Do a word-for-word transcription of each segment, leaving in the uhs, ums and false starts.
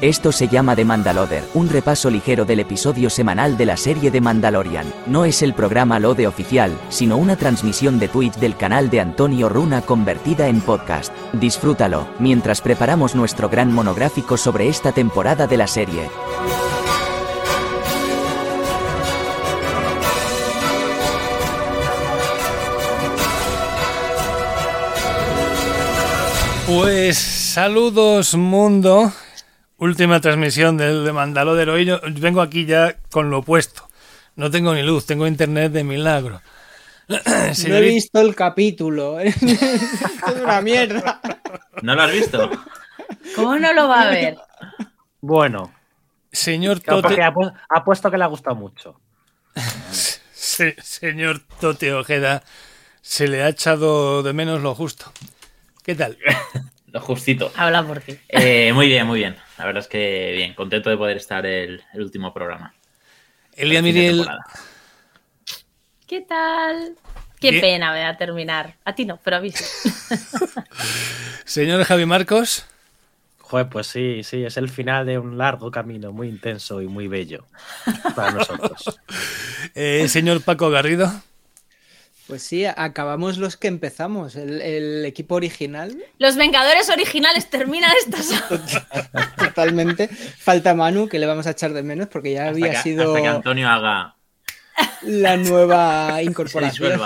Esto se llama The Mandalorian, un repaso ligero del episodio semanal de la serie de Mandalorian. No es el programa Lode oficial, sino una transmisión de Twitch del canal de Antonio Runa convertida en podcast. Disfrútalo, mientras preparamos nuestro gran monográfico sobre esta temporada de la serie. Pues saludos mundo. Última transmisión del de Mandalorian. Hoy yo vengo aquí ya con lo opuesto. No tengo ni luz, tengo internet de milagro. Señorita... No he visto el capítulo. Es una mierda. ¿No lo has visto? ¿Cómo no lo va a ver? Bueno. Señor Tote... Tote... Ha, pu- ha puesto que le ha gustado mucho. Se, señor Tote Ojeda, se le ha echado de menos lo justo. ¿Qué tal? Lo justito. Habla por ti. Eh, muy bien, muy bien. La verdad es que bien, contento de poder estar el, el último programa. Elia Miriel. ¿Qué tal? Qué Bien. pena me da terminar. A ti no, pero a mí sí. Señor Javi Marcos. Joder, pues sí, sí, es el final de un largo camino muy intenso y muy bello para nosotros. eh, señor Paco Garrido. Pues sí, acabamos los que empezamos, el, el equipo original. Los Vengadores originales terminan esta semana. Totalmente. Falta Manu, que le vamos a echar de menos porque ya Hasta había que, sido hasta que Antonio haga... la nueva incorporación.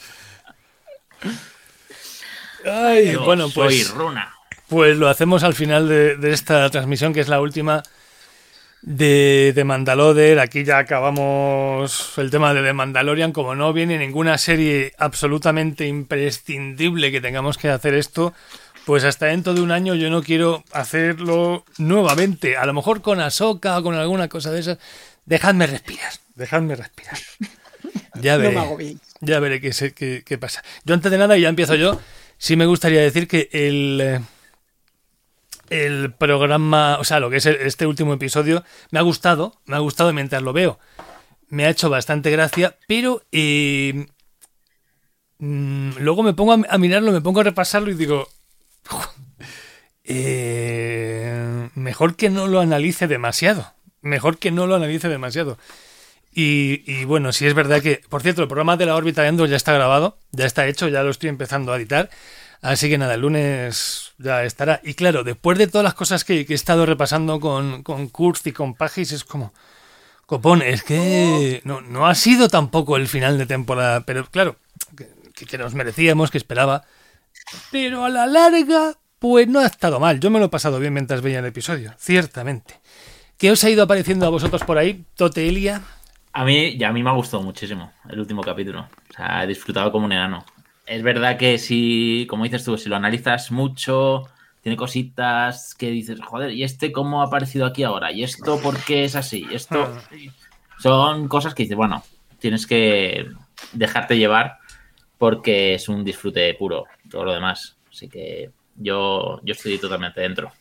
Ay, Yo bueno, pues, soy Runa. Pues lo hacemos al final de, de esta transmisión, que es la última de, de Mandalorian. Aquí ya acabamos el tema de The Mandalorian. Como no viene ninguna serie absolutamente imprescindible que tengamos que hacer esto, pues hasta dentro de un año yo no quiero hacerlo nuevamente. A lo mejor con Ahsoka o con alguna cosa de esas. Dejadme respirar, dejadme respirar. Ya veré, No me hago bien. ya veré qué, sé, qué, qué pasa. Yo antes de nada, y ya empiezo yo, sí me gustaría decir que el... El programa, o sea, lo que es este último episodio, me ha gustado, me ha gustado mientras lo veo. Me ha hecho bastante gracia, pero eh, mmm, luego me pongo a, a mirarlo, me pongo a repasarlo y digo, eh, mejor que no lo analice demasiado. Mejor que no lo analice demasiado. Y, y bueno, sí es verdad que, por cierto, el programa de la órbita de Endor ya está grabado, ya está hecho, ya lo estoy empezando a editar. Así que nada, el lunes ya estará. Y claro, después de todas las cosas que, que he estado repasando con, con Kurz y con Pagis, es como... Copón, es que no, no ha sido tampoco el final de temporada, pero claro, que, que nos merecíamos, que esperaba. Pero a la larga, pues no ha estado mal. Yo me lo he pasado bien mientras veía el episodio, ciertamente. ¿Qué os ha ido apareciendo a vosotros por ahí, Tote Elia? A mí, ya a mí me ha gustado muchísimo el último capítulo. O sea, he disfrutado como un enano. Es verdad que si, como dices tú, si lo analizas mucho, tiene cositas que dices, joder, ¿y este cómo ha aparecido aquí ahora? ¿Y esto por qué es así? ¿Y esto? Son cosas que dices, bueno, tienes que dejarte llevar porque es un disfrute puro, todo lo demás. Así que yo, yo estoy totalmente dentro.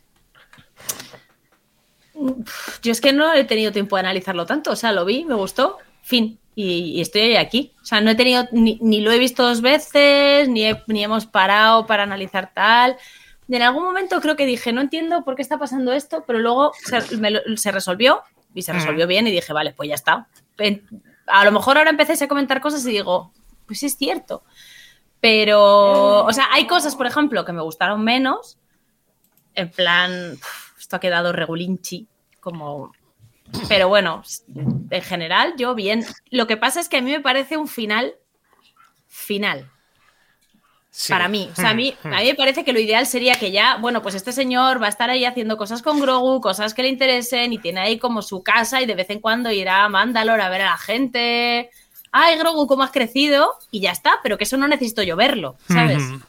Yo es que no he tenido tiempo de analizarlo tanto, o sea, lo vi, me gustó, fin. Y, y estoy aquí. O sea, no he tenido, ni, ni lo he visto dos veces, ni, he, ni hemos parado para analizar tal. Y en algún momento creo que dije, no entiendo por qué está pasando esto, pero luego se, me, se resolvió y se resolvió bien y dije, vale, pues ya está. A lo mejor ahora empecé a comentar cosas y digo, pues es cierto. Pero, o sea, hay cosas, por ejemplo, que me gustaron menos. En plan, esto ha quedado regulinchi, como... Pero bueno, en general, yo bien. Lo que pasa es que a mí me parece un final final. Sí. Para mí. O sea, a mí, a mí me parece que lo ideal sería que ya, bueno, pues este señor va a estar ahí haciendo cosas con Grogu, cosas que le interesen y tiene ahí como su casa y de vez en cuando irá a Mandalore a ver a la gente. Ay, Grogu, ¿cómo has crecido? Y ya está, pero que eso no necesito yo verlo, ¿sabes? Mm-hmm.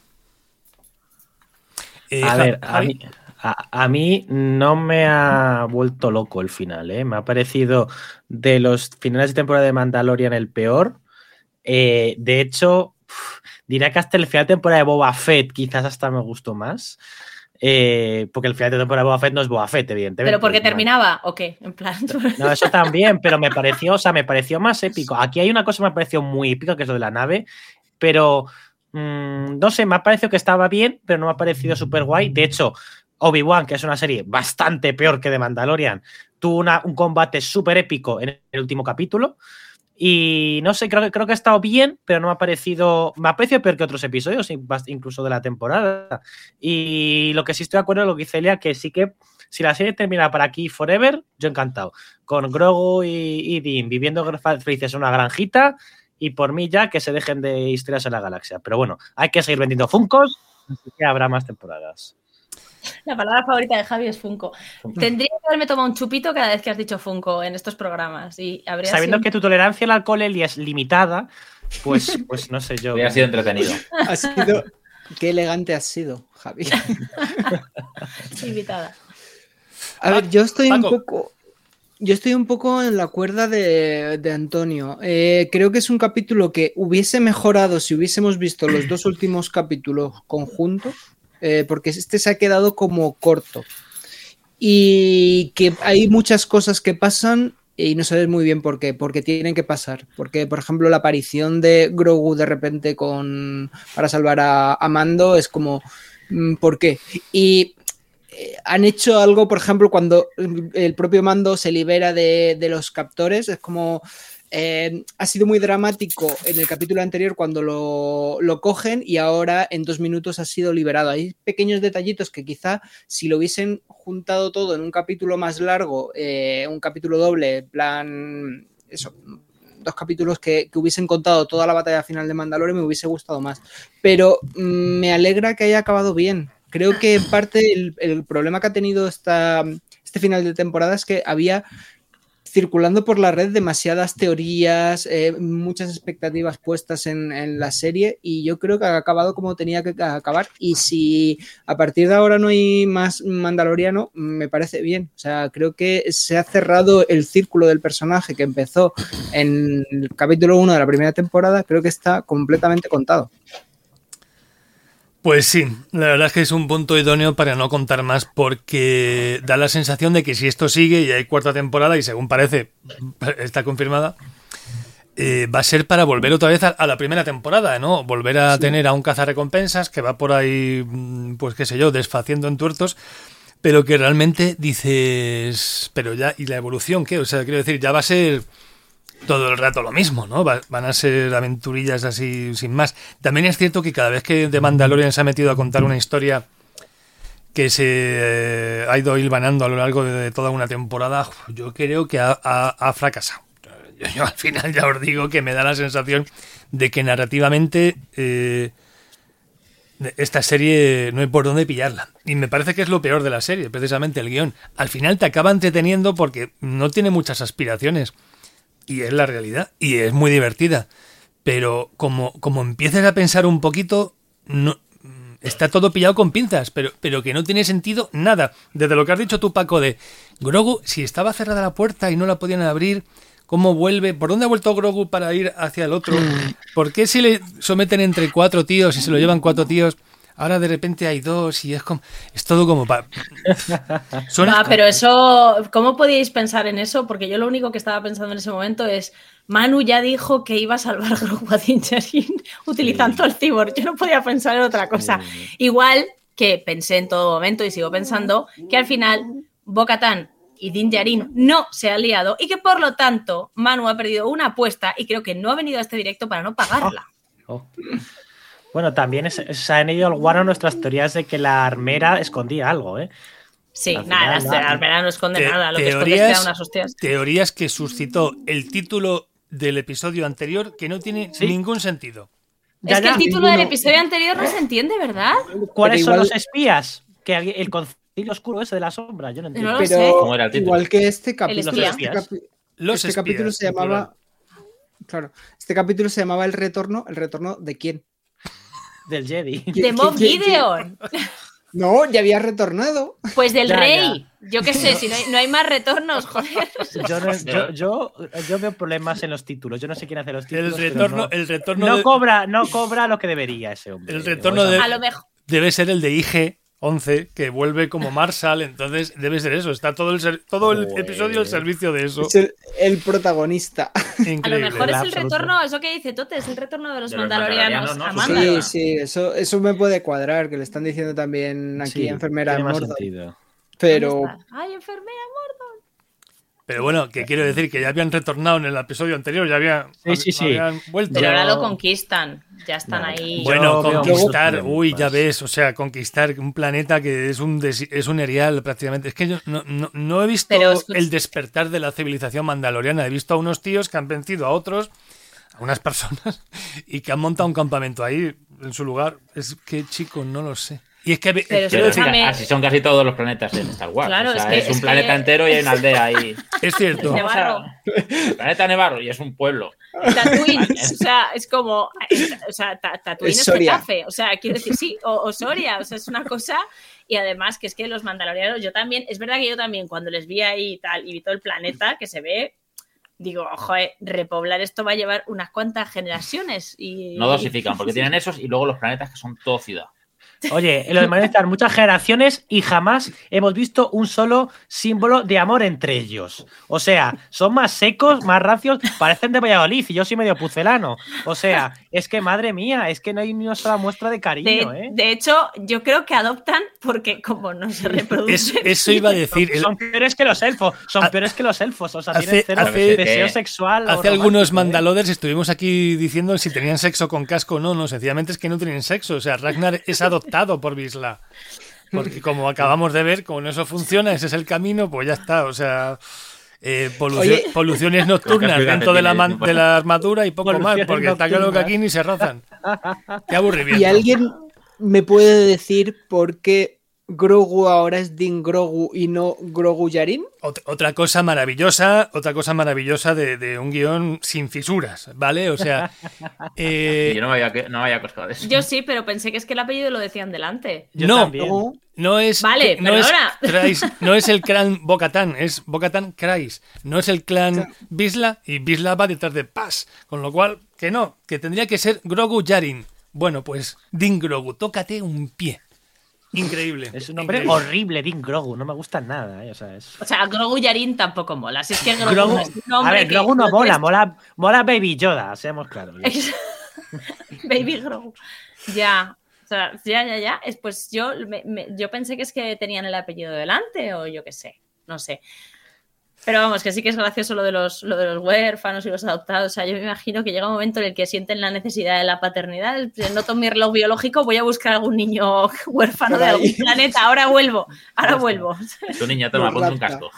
Eh, a ver, a mí... A, a mí no me ha vuelto loco el final, ¿eh? Me ha parecido de los finales de temporada de Mandalorian el peor. Eh, de hecho, uf, diría que hasta el final de temporada de Boba Fett quizás hasta me gustó más. Eh, porque el final de temporada de Boba Fett no es Boba Fett, evidentemente. ¿Pero porque terminaba o qué? En plan... No, eso también, pero me pareció, o sea, me pareció más épico. Aquí hay una cosa que me pareció muy épica, que es lo de la nave, pero mmm, no sé, me ha parecido que estaba bien, pero no me ha parecido súper guay. De hecho, Obi-Wan, que es una serie bastante peor que The Mandalorian, tuvo una, un combate súper épico en el último capítulo. Y no sé, creo que, creo que ha estado bien, pero no me ha parecido. Me ha parecido peor que otros episodios, incluso de la temporada. Y lo que sí estoy de acuerdo es lo que dice Elia, que sí que si la serie termina para aquí forever, yo encantado. Con Grogu y, y Din viviendo felices en una granjita, y por mí ya que se dejen de historias en la galaxia. Pero bueno, hay que seguir vendiendo Funkos, así que habrá más temporadas. La palabra favorita de Javi es Funko. Tendría que haberme tomado un chupito cada vez que has dicho Funko en estos programas. Y habría Sabiendo sido... que tu tolerancia al alcohol, Eli, es limitada, pues, pues no sé yo. Hubiera sido entretenido. Ha sido... Qué elegante has sido, Javi. Invitada. A ver, yo estoy Paco. un poco... Yo estoy un poco en la cuerda de, de Antonio. Eh, creo que es un capítulo que hubiese mejorado si hubiésemos visto los dos últimos capítulos conjuntos, eh, porque este se ha quedado como corto. Y que hay muchas cosas que pasan y no sabes muy bien por qué, porque tienen que pasar. Porque, por ejemplo, la aparición de Grogu de repente con para salvar a, a Mando es como, ¿por qué? Y... han hecho algo, por ejemplo, cuando el propio Mando se libera de, de los captores, es como eh, ha sido muy dramático en el capítulo anterior cuando lo, lo cogen y ahora en dos minutos ha sido liberado. Hay pequeños detallitos que quizá si lo hubiesen juntado todo en un capítulo más largo, eh, un capítulo doble, en plan, eso, dos capítulos que, que hubiesen contado toda la batalla final de Mandalorian, me hubiese gustado más. Pero mmm, me alegra que haya acabado bien. Creo que en parte el, el problema que ha tenido esta, este final de temporada es que había circulando por la red demasiadas teorías, eh, muchas expectativas puestas en, en la serie y yo creo que ha acabado como tenía que acabar y si a partir de ahora no hay más Mandaloriano, me parece bien. O sea, creo que se ha cerrado el círculo del personaje que empezó en el capítulo uno de la primera temporada, creo que está completamente contado. Pues sí, la verdad es que es un punto idóneo para no contar más porque da la sensación de que si esto sigue y hay cuarta temporada y según parece está confirmada, eh, va a ser para volver otra vez a, a la primera temporada, ¿no? Volver a sí. tener a un cazarrecompensas que va por ahí, pues qué sé yo, desfaciendo en tuertos, pero que realmente dices, pero ya, ¿y la evolución qué? O sea, quiero decir, ya va a ser... todo el rato lo mismo, ¿no? Va, van a ser aventurillas así sin más. También es cierto que cada vez que The Mandalorian se ha metido a contar una historia que se eh, ha ido hilvanando a lo largo de, de toda una temporada, yo creo que ha, ha, ha fracasado. Yo, yo al final ya os digo que me da la sensación de que narrativamente eh, esta serie no hay por dónde pillarla. Y me parece que es lo peor de la serie, precisamente el guión. Al final te acaba entreteniendo porque no tiene muchas aspiraciones. Y es la realidad, y es muy divertida. Pero como, como empieces a pensar un poquito, no, está todo pillado con pinzas, pero, pero que no tiene sentido nada. Desde lo que has dicho tú, Paco, de Grogu, si estaba cerrada la puerta y no la podían abrir, ¿cómo vuelve? ¿Por dónde ha vuelto Grogu para ir hacia el otro? ¿Por qué si le someten entre cuatro tíos y se lo llevan cuatro tíos? Ahora de repente hay dos y es como es todo como para... No, pero eso, ¿cómo podíais pensar en eso? Porque yo lo único que estaba pensando en ese momento es Manu ya dijo que iba a salvar a Grogu a Din Djarin utilizando sí. el cyborg. Yo no podía pensar en otra cosa. Sí. Igual que pensé en todo momento y sigo pensando que al final Bo-Katan y Din Djarin no se han liado y que por lo tanto Manu ha perdido una apuesta y creo que no ha venido a este directo para no pagarla. Oh. Oh. Bueno, también es, se han ido al guano nuestras teorías de que la armera escondía algo, ¿eh? Sí, al nada, final, la armera no esconde te, nada, lo teorías, que esconde es unas hostias. Teorías que suscitó el título del episodio anterior que no tiene ¿Sí? ningún sentido. Es ya, que ya, el título ninguno... del episodio anterior no se entiende, ¿verdad? ¿Cuáles igual... son los espías? Que el concilio oscuro ese de la sombra, yo no entiendo. No Pero sé. ¿Cómo era el título? Igual que este capítulo. Los este, capi... los este espías, capítulo se llamaba... Claro, este capítulo se llamaba El Retorno. ¿El retorno de quién? Del Jedi. De Moff Gideon. No, ya había retornado. Pues del ya, rey. Ya. Yo qué sé, si no hay, no hay más retornos, joder. Yo, no, yo, yo, yo veo problemas en los títulos. Yo no sé quién hace los títulos. El retorno, no, el retorno no de... cobra, no cobra lo que debería ese hombre. El retorno de... A lo mejor. Debe ser el de I G once, que vuelve como Marshall, entonces debe ser eso, está todo el ser- todo el Joder. episodio al servicio de eso. Es el, el protagonista. A lo Increíble. mejor es el absoluto. retorno, eso que dice Tote, es el retorno de los De los mandalorianos mandalorianos, a ¿no? Mandalor. Sí, sí, eso, eso me puede cuadrar, que le están diciendo también aquí Sí, enfermera tiene más Mordor. sentido. Pero ¿Dónde está? Ay, enfermera, Mordor. Pero bueno, que quiero decir que ya habían retornado en el episodio anterior, ya había, Sí, sí, sí. habían vuelto. Pero Yo- ahora lo conquistan, ya están Vale. ahí. Bueno, Yo veo conquistar, muchos uy, ya problemas. ves, o sea, conquistar un planeta que es un des- es un erial prácticamente. Es que yo no, no, no he visto Pero escucha- el despertar de la civilización mandaloriana. He visto a unos tíos que han vencido a otros, a unas personas, y que han montado un campamento ahí en su lugar. Es que, chicos, no lo sé. Y es que, Pero quiero Pero decir, escúchame. así son casi todos los planetas en Star Wars. Claro, o sea, es que- es, un es planeta que- entero y hay una aldea ahí. es cierto. De Vamos a- barro. El planeta Nevarro y es un pueblo. Tatooine, o sea, es como, o sea, Ta- Tatooine Es es Soria. Getafe, o sea, quiero decir, sí, o, o Soria, o sea, es una cosa, y además que es que los mandalorianos, yo también, es verdad que yo también, cuando les vi ahí y tal, y vi todo el planeta que se ve, digo, joder, repoblar esto va a llevar unas cuantas generaciones, y... No dosifican, porque tienen esos y luego los planetas que son todo ciudad. Oye, lo de Manuel están muchas generaciones y jamás hemos visto un solo símbolo de amor entre ellos. O sea, son más secos, más rancios, parecen de Valladolid y yo soy medio pucelano. O sea, es que madre mía, es que no hay ni una sola muestra de cariño, De, ¿eh? de hecho, yo creo que adoptan porque como no se Es- reproducen. eso iba a decir. el- Son peores que los elfos, son Ha- peores que los elfos. O sea, hace- tienen cero hace- deseo que- sexual. o Hace romántico, algunos ¿eh? mandaloders estuvimos aquí diciendo si tenían sexo con casco o no, no, sencillamente es que no tienen sexo. O sea, Ragnar es adoptado por Vizsla. Porque como acabamos de ver, como no eso funciona, ese es el camino, pues ya está. O sea, eh, polucio- Oye. poluciones nocturnas Creo que dentro de la, tiene, man- tipo. de la armadura y poco más, Poluciones porque está claro que nocturnas. aquí ni se rozan. Qué aburrimiento. ¿y alguien me puede decir por qué Grogu ahora es Din Grogu y no Grogu Yarin? Ot- Otra cosa maravillosa, otra cosa maravillosa de, de un guión sin fisuras, ¿vale? O sea, eh, Y yo no me había, no me había coscado de eso. Yo sí, pero pensé que es que el apellido lo decían delante. Yo no, también. No. no es, Vale, no es, perdona. Kryze, no es el clan Bo-Katan, es Bo-Katan Kryze, no es el clan Vizsla y Vizsla va detrás de Paz, con lo cual, que no, que tendría que ser Grogu Yarin. Bueno, pues Din Grogu, tócate un pie. Increíble. Es un nombre increíble. horrible, Din Grogu. No me gusta nada, ¿eh? O sea, es... O sea, Grogu Yarin tampoco mola. Si es que Grogu, Grogu- no es un nombre a ver, que Grogu no lo mola, tienes- mola, mola Baby Yoda, seamos claros. Es- Baby Grogu. Ya. O sea, ya, ya, ya. Es, pues yo, me- me- yo pensé que es que tenían el apellido delante o yo qué sé. No sé. Pero vamos, que sí que es gracioso lo de los, lo de los huérfanos y los adoptados. O sea, yo me imagino que llega un momento en el que sienten la necesidad de la paternidad. Noto mi reloj biológico, voy a buscar algún niño huérfano de Por algún ahí. planeta. Ahora vuelvo, ahora vuelvo. Tu niña, toma, Los ponte un rapta. casco.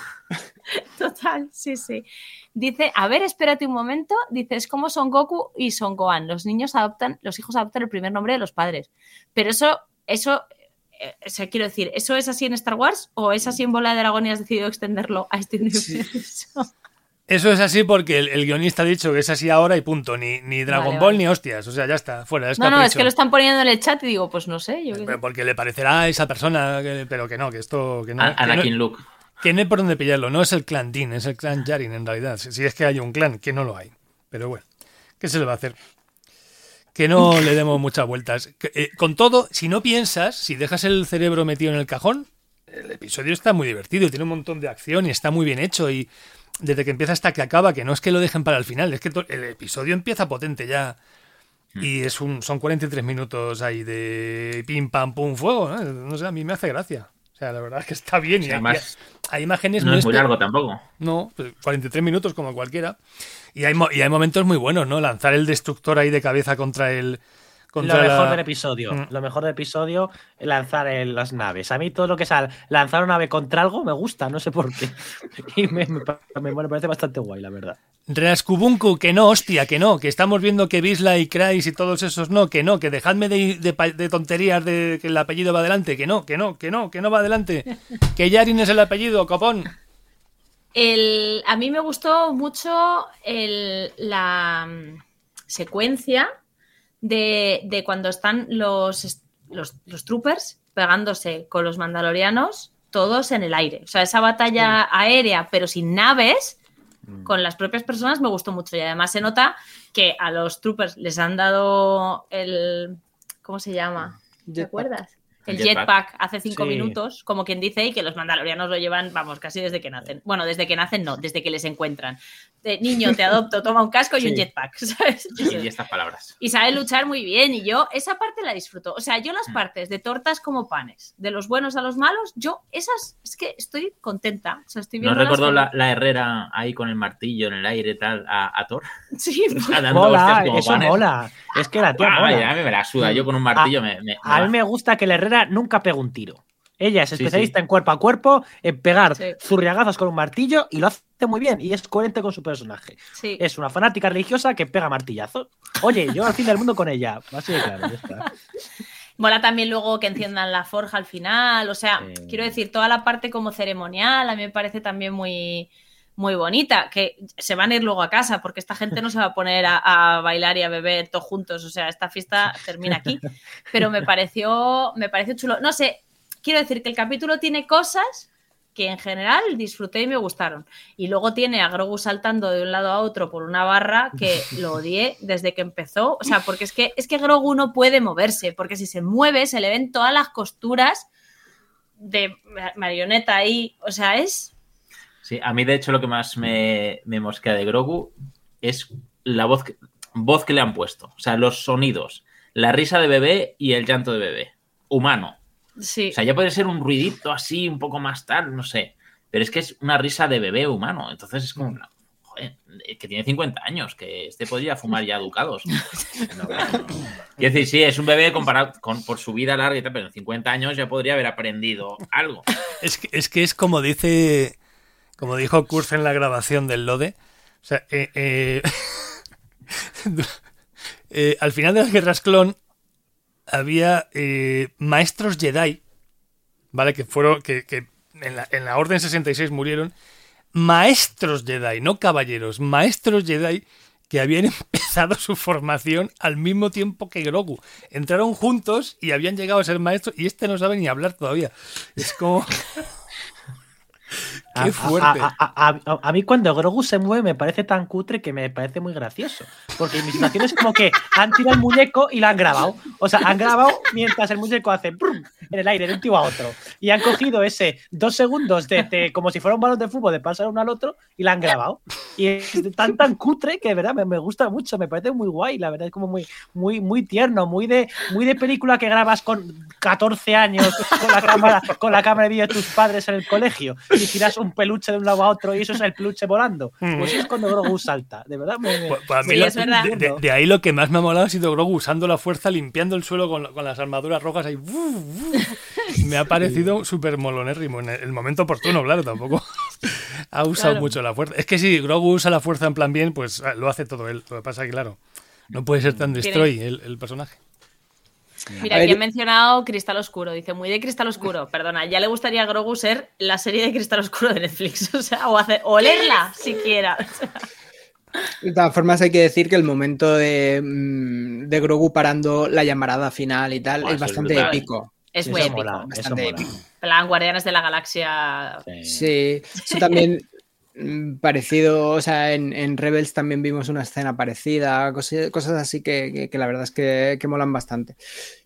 Total, sí, sí. Dice, a ver, espérate un momento. Dice, es como Son Goku y Son Gohan. Los niños adoptan, los hijos adoptan el primer nombre de los padres. Pero eso, eso, eh, o sea, quiero decir, ¿eso es así en Star Wars o es así en Bola de Dragón y has decidido extenderlo a este universo? Eso es así porque el, el guionista ha dicho que es así ahora y punto. Ni, ni Dragon Vale, Ball vale. ni hostias. O sea, ya está, fuera. Es No, no, es capricho. que lo están poniendo en el chat y digo, pues no sé. Yo qué sé. Porque le parecerá a esa persona, que- pero que no, que esto. Que no, A- que Anakin no, Luke. que no hay por dónde pillarlo. No es el clan Din, es el clan Yarin en realidad. Si, si es que hay un clan, que no lo hay. Pero bueno, ¿qué se le va a hacer? Que no le demos muchas vueltas. Que, eh, con todo, si no piensas, si dejas el cerebro metido en el cajón, el episodio está muy divertido, tiene un montón de acción y está muy bien hecho. Y desde que empieza hasta que acaba, que no es que lo dejen para el final, es que to- el episodio empieza potente ya. Y es un, son cuarenta y tres minutos ahí de pim, pam, pum, fuego. ¿no? No sé, a mí me hace gracia. O sea, la verdad es que está bien. Sí, y hay, además, hay imágenes no muy es muy espe- largo tampoco. No, pues cuarenta y tres minutos como cualquiera. Y hay, mo- y hay momentos muy buenos, ¿no? Lanzar el destructor ahí de cabeza contra el... Contra Lo mejor la- del episodio. Mm. Lo mejor del episodio, lanzar el- las naves. A mí todo lo que sea lanzar una nave contra algo me gusta, no sé por qué. Y me, me, me- me parece bastante guay, la verdad. Raskubunku, que no, hostia, que no, que estamos viendo que Vizsla y Kryze y todos esos no, que no, que dejadme de, de pa- de tonterías de que el apellido va adelante, que no, que no, que no, que no va adelante, que Yarin es el apellido, copón. El, a mí me gustó mucho el- la mm, secuencia de, de cuando están los, los, los troopers pegándose con los mandalorianos todos en el aire. O sea, esa batalla aérea, pero sin naves, con las propias personas, me gustó mucho. Y además se nota que a los troopers les han dado el... ¿Cómo se llama? ¿Te Jetpack. acuerdas? el Jetpack. jetpack hace cinco Sí. minutos, como quien dice, y que los mandalorianos lo llevan, vamos, casi desde que nacen. Bueno, desde que nacen no, desde que les encuentran. De, niño, te adopto, toma un casco y Sí. un jetpack, ¿sabes? Y, y estas palabras. Y sabe luchar muy bien, y yo esa parte la disfruto. O sea, yo las partes de tortas como panes, de los buenos a los malos, yo esas, es que estoy contenta. O sea, estoy ¿No viendo recordó la, la Herrera ahí con el martillo en el aire tal a, a Thor? Sí, O sea, dando Mola, hostias como eso panes. mola. Es que la tía Ah, mola. vaya, a mí me la suda. Yo con un martillo me, me- A me mí me gusta que la Herrera nunca pegue un tiro. Ella es Sí, especialista sí. en cuerpo a cuerpo, en pegar Sí. zurriagazos con un martillo y lo hace muy bien y es coherente con su personaje. sí. Es una fanática religiosa que pega martillazos. Oye, yo al fin del mundo con ella. Así de claro, ya está. Mola también luego que enciendan la forja al final. O sea, Sí. quiero decir, toda la parte como ceremonial a mí me parece también muy, muy bonita. Que se van a ir luego a casa porque esta gente no se va a poner a, a bailar y a beber todos juntos. O sea, esta fiesta termina aquí. Pero me pareció, me pareció chulo. No sé, quiero decir que el capítulo tiene cosas que en general disfruté y me gustaron. Y luego tiene a Grogu saltando de un lado a otro por una barra que lo odié desde que empezó. O sea, porque es que, es que Grogu no puede moverse, porque si se mueve se le ven todas las costuras de marioneta ahí. O sea, es... Sí, a mí de hecho lo que más me, me mosquea de Grogu es la voz que, voz que le han puesto. O sea, los sonidos, la risa de bebé y el llanto de bebé. Humano. Sí. O sea, ya puede ser un ruidito así, un poco más tal, no sé. Pero es que es una risa de bebé humano. Entonces es como, joder, que tiene cincuenta años, que este podría fumar ya ducados. No, no, no. Quiero decir, sí, es un bebé comparado con, por su vida larga y tal, pero en cincuenta años ya podría haber aprendido algo. Es que, es que es como dice, como dijo Kurz en la grabación del Lode. O sea, eh, eh, eh, al final de las guerras clon había eh, maestros Jedi, ¿vale? Que fueron, que, que en, la, en la Orden sesenta y seis murieron. Maestros Jedi, no caballeros, maestros Jedi que habían empezado su formación al mismo tiempo que Grogu. Entraron juntos y habían llegado a ser maestros y este no sabe ni hablar todavía. Es como... ¡Qué fuerte! A, a, a, a, a mí cuando Grogu se mueve me parece tan cutre que me parece muy gracioso. Porque mi situación es como que han tirado el muñeco y lo han grabado. O sea, han grabado mientras el muñeco hace brum en el aire de un tío a otro. Y han cogido ese dos segundos de, de como si fuera un balón de fútbol de pasar uno al otro y lo han grabado. Y es tan tan cutre que de verdad me, me gusta mucho, me parece muy guay. La verdad es como muy, muy, muy tierno, muy de, muy de película que grabas con catorce años con la cámara, con la cámara de vídeo de tus padres en el colegio y tiras un peluche de un lado a otro y eso es el peluche volando. Pues eso es cuando Grogu salta. De verdad me, me, Pues, pues a mí Sí, lo- es verdad. de, de- de ahí lo que más me ha molado ha sido Grogu usando la fuerza, limpiando el suelo con, con las armaduras rojas ahí. ¡Uf! ¡Uf! Me ha parecido súper molonérrimo en el, el momento oportuno, claro, tampoco ha usado Claro. mucho la fuerza. Es que si Grogu usa la fuerza en plan bien, pues ah, lo hace todo él. Lo que pasa es que, claro, no puede ser tan Tiene- destroy el, el personaje. Mira, A aquí ver- he mencionado Cristal Oscuro. Dice, muy de Cristal Oscuro. Perdona, ya le gustaría a Grogu ser la serie de Cristal Oscuro de Netflix. O sea, o, hacer, o leerla, siquiera. O sea, De todas formas, hay que decir que el momento de, mm, de Grogu parando la llamarada final y tal Buah, es eso es bastante brutal. épico. es Sí, muy eso épico. mola, eso bastante mola. épico. Plan, Guardianes de la Galaxia. Sí. Sí, eso también mm, parecido, o sea, en, en Rebels también vimos una escena parecida, cosas, cosas así que, que- que la verdad es que, que molan bastante.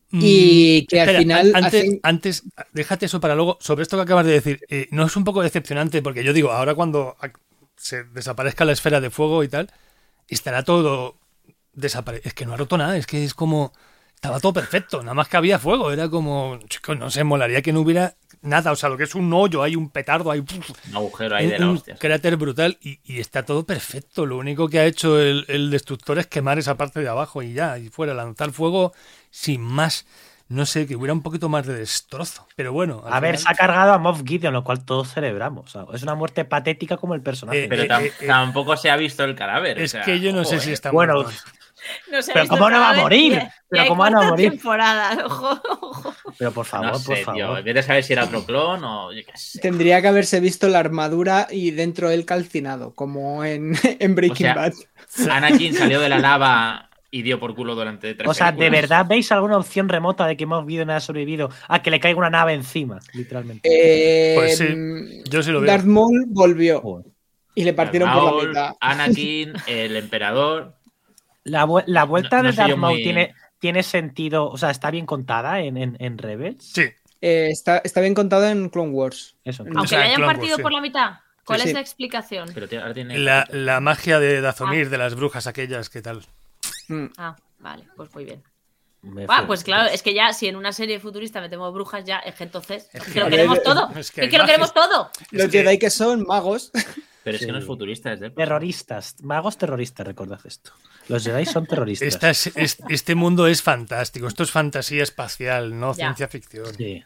Y Mm, que al espera, final an- antes, hacen- antes, déjate eso para luego. Sobre esto que acabas de decir, eh, ¿no es un poco decepcionante? Porque yo digo, ahora cuando ac- se desaparezca la esfera de fuego y tal, estará todo desaparecido. Es que no ha roto nada, es que es como... Estaba todo perfecto, nada más que había fuego. Era como, chicos, no sé, molaría que no hubiera nada. O sea, lo que es un hoyo, hay un petardo, hay Un agujero ahí de un, la un hostia. cráter brutal y, y está todo perfecto. Lo único que ha hecho el, el destructor es quemar esa parte de abajo y ya, y fuera, lanzar fuego sin más. No sé, que hubiera un poquito más de destrozo. Pero bueno, al A ver, final- se ha cargado a Moff Gideon, lo cual todos celebramos. O sea, es una muerte patética como el personaje. Eh, Pero eh, tam- eh, eh. tampoco se ha visto el cadáver. o es sea, que yo no sé joder. si está Bueno, muerto. No se ha Pero visto ¿cómo no va a cada vez morir? que- que Pero hay ¿cómo no va a cuarta morir? temporada, ojo, ojo. Pero por favor, No por sé, tío. favor. Vete a saber si era otro clon o yo qué sé. tendría que haberse visto la armadura y dentro él calcinado, como en, en Breaking O sea, Bad. Anakin salió de la lava y dio por culo durante tres O sea, ¿de películas. verdad veis alguna opción remota de que Moff Gideon haya sobrevivido a que le caiga una nave encima? Literalmente. Eh, Pues sí, mm, yo sí lo veo. Darth Maul volvió Joder. y le partieron por la Maul, mitad. Anakin, el emperador. La, vu- la vuelta No- no de soy Darth yo Maul muy- tiene, tiene sentido, o sea, está bien contada en, en, en Rebels. Sí, Eh, está, está bien contado en Clone Wars. Eso. En- O Aunque sea, le hayan Clone partido Wars, sí. por la mitad. ¿Cuál Sí, es sí. la explicación? Pero tiene- ahora tiene... La, la magia de Dazomir, de las brujas aquellas, ¿qué tal? Mm. Ah, vale, pues muy bien. Me Ah, fue. pues claro, es que ya si en una serie futurista metemos brujas ya, es que entonces Es es que- que lo A queremos ver, todo. es Es que que, hay lo magia. queremos todo. Los Es que- Jedi que son magos. Pero es que Sí. no es futurista, es del pasado. Terroristas, magos terroristas, recordad esto. Los Jedi son terroristas. Esta es- es- este mundo es fantástico, esto es fantasía espacial, no Ya. ciencia ficción. Sí.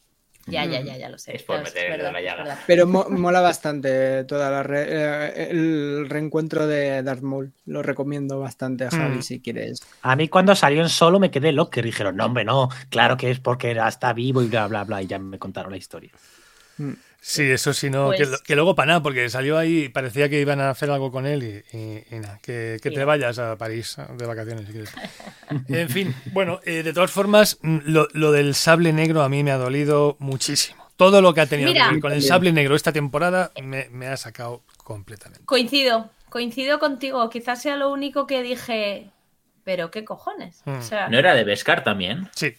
Ya, ya, ya, ya lo sé. Es por Ya lo sé, meter el dedo en verdad, la es llaga. verdad. Pero mo- mola bastante toda la re- eh, el reencuentro de Darth Maul. Lo recomiendo bastante a Javi Mm. si quieres. A mí cuando salió en Solo me quedé loco. Y dijeron, no, hombre, no. Claro que es porque era- está vivo y bla, bla, bla. Y ya me contaron la historia. Mm. Sí, eso sí, no, Pues- que, lo- que luego para nada, porque salió ahí y parecía que iban a hacer algo con él y, y- y nada, que, que Sí. te vayas a París de vacaciones si quieres. En fin, bueno, eh, de todas formas, mm, lo, lo del sable negro a mí me ha dolido muchísimo. Todo lo que ha tenido Mira. que ver con el sable negro esta temporada me, me ha sacado completamente. Coincido, coincido contigo. Quizás sea lo único que dije, pero qué cojones. Mm. O sea, ¿No era de Beskar también? Sí,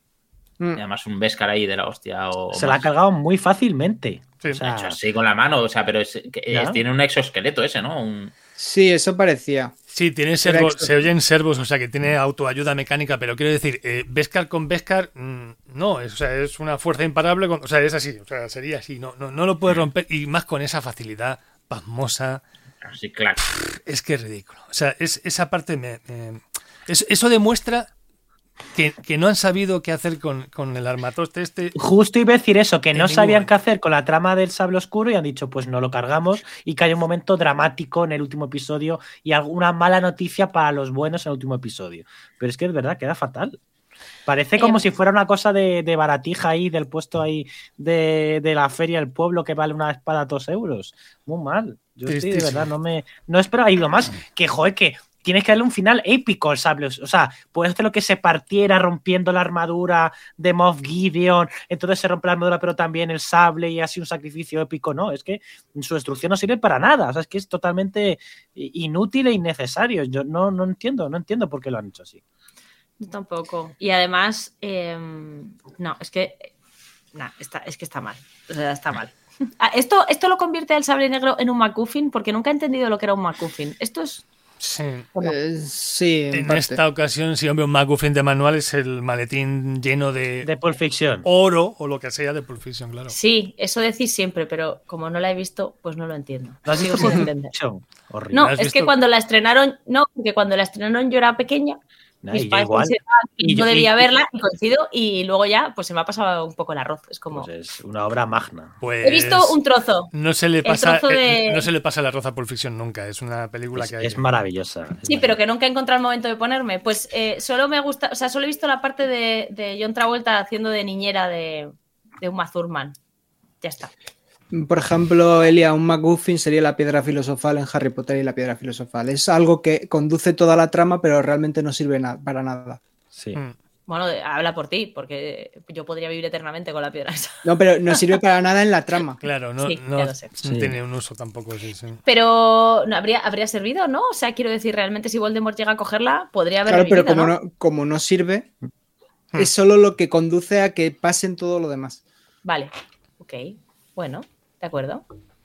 Mm. Y además un Beskar ahí de la hostia o Se la ha más. cargado muy fácilmente. Sí. O sea, Hecho así con la mano, o sea, pero es, que Ya. es- tiene un exoesqueleto ese, ¿no? Un... Sí, eso parecía. sí, tiene Era servos, extra. se oyen servos, o sea que tiene autoayuda mecánica, pero quiero decir, eh, Beskar con Beskar, mm, no, es, o sea, es una fuerza imparable, con- o sea, es así, o sea, sería así, no, no, no lo puedes romper, y más con esa facilidad pasmosa, Así, claro. es que es ridículo. O sea, es, esa parte me, me- es- eso demuestra que, que no han sabido qué hacer con, con el armatoste este. justo iba a decir eso, que En no ningún sabían momento. qué hacer con la trama del sable oscuro y han dicho, pues no lo cargamos y que hay un momento dramático en el último episodio y alguna mala noticia para los buenos en el último episodio. Pero es que es verdad, queda fatal. Parece como Eh, si fuera una cosa de, de baratija ahí, del puesto ahí de, de la feria del pueblo que vale una espada a dos euros. Muy mal. Yo estoy de Tristísimo. verdad, no me no esperaba. Y lo más, que joder, que tienes que darle un final épico al sable. O sea, puedes hacer lo que se partiera rompiendo la armadura de Moff Gideon, entonces se rompe la armadura, pero también el sable y así un sacrificio épico. No, es que su destrucción no sirve para nada. O sea, es que es totalmente inútil e innecesario. Yo no, no entiendo, no entiendo por qué lo han hecho así. yo tampoco. Y además, eh, no, es que, no, está, es que está mal. O sea, está mal. Ah, Esto, esto lo convierte al sable negro en un MacGuffin porque nunca he entendido lo que era un MacGuffin. Esto es. Sí. Eh, sí, en En parte. esta ocasión, sí, hombre, un MacGuffin de manual es el maletín lleno de, De Pulp Fiction. oro o lo que sea de Pulp Fiction, claro. Sí, eso decís siempre, pero como no la he visto, pues no lo entiendo. ¿No has Sigo visto sin Pulp entender. Fiction? Horrible. No, ¿Has es visto? que cuando la estrenaron, no, porque cuando la estrenaron yo era pequeña. Nah, Mis y yo padres igual. consideraban que Y no yo- y- debía y- verla y coincido y luego ya pues se me ha pasado un poco el arroz. Es como. Pues es una obra magna. Pues He visto un trozo. no se le pasa trozo de- eh, no se le pasa el arroz a Pulp Fiction nunca, es una película Es, que hay. es maravillosa. es Sí, pero maravillosa. que nunca he encontrado el momento de ponerme. Pues eh, solo me gusta, o sea, solo he visto la parte de, de John Travolta haciendo de niñera de, de Uma Thurman. Ya está. Por ejemplo, Elia, un MacGuffin sería la piedra filosofal en Harry Potter y la piedra filosofal. Es algo que conduce toda la trama, pero realmente no sirve na- para nada. Sí. Mm. Bueno, de- habla por ti, porque yo podría vivir eternamente con la piedra esa. No, pero no sirve para nada en la trama. Claro, no, Sí, no, ya lo sé. no Sí. tiene un uso tampoco, sí, sí. Pero no habría, habría servido, ¿no? O sea, quiero decir, realmente si Voldemort llega a cogerla, podría haber Claro, pero revivido, como ¿no? no, como no sirve, Hmm. es solo lo que conduce a que pasen todo lo demás. Vale, ok. Bueno, de acuerdo.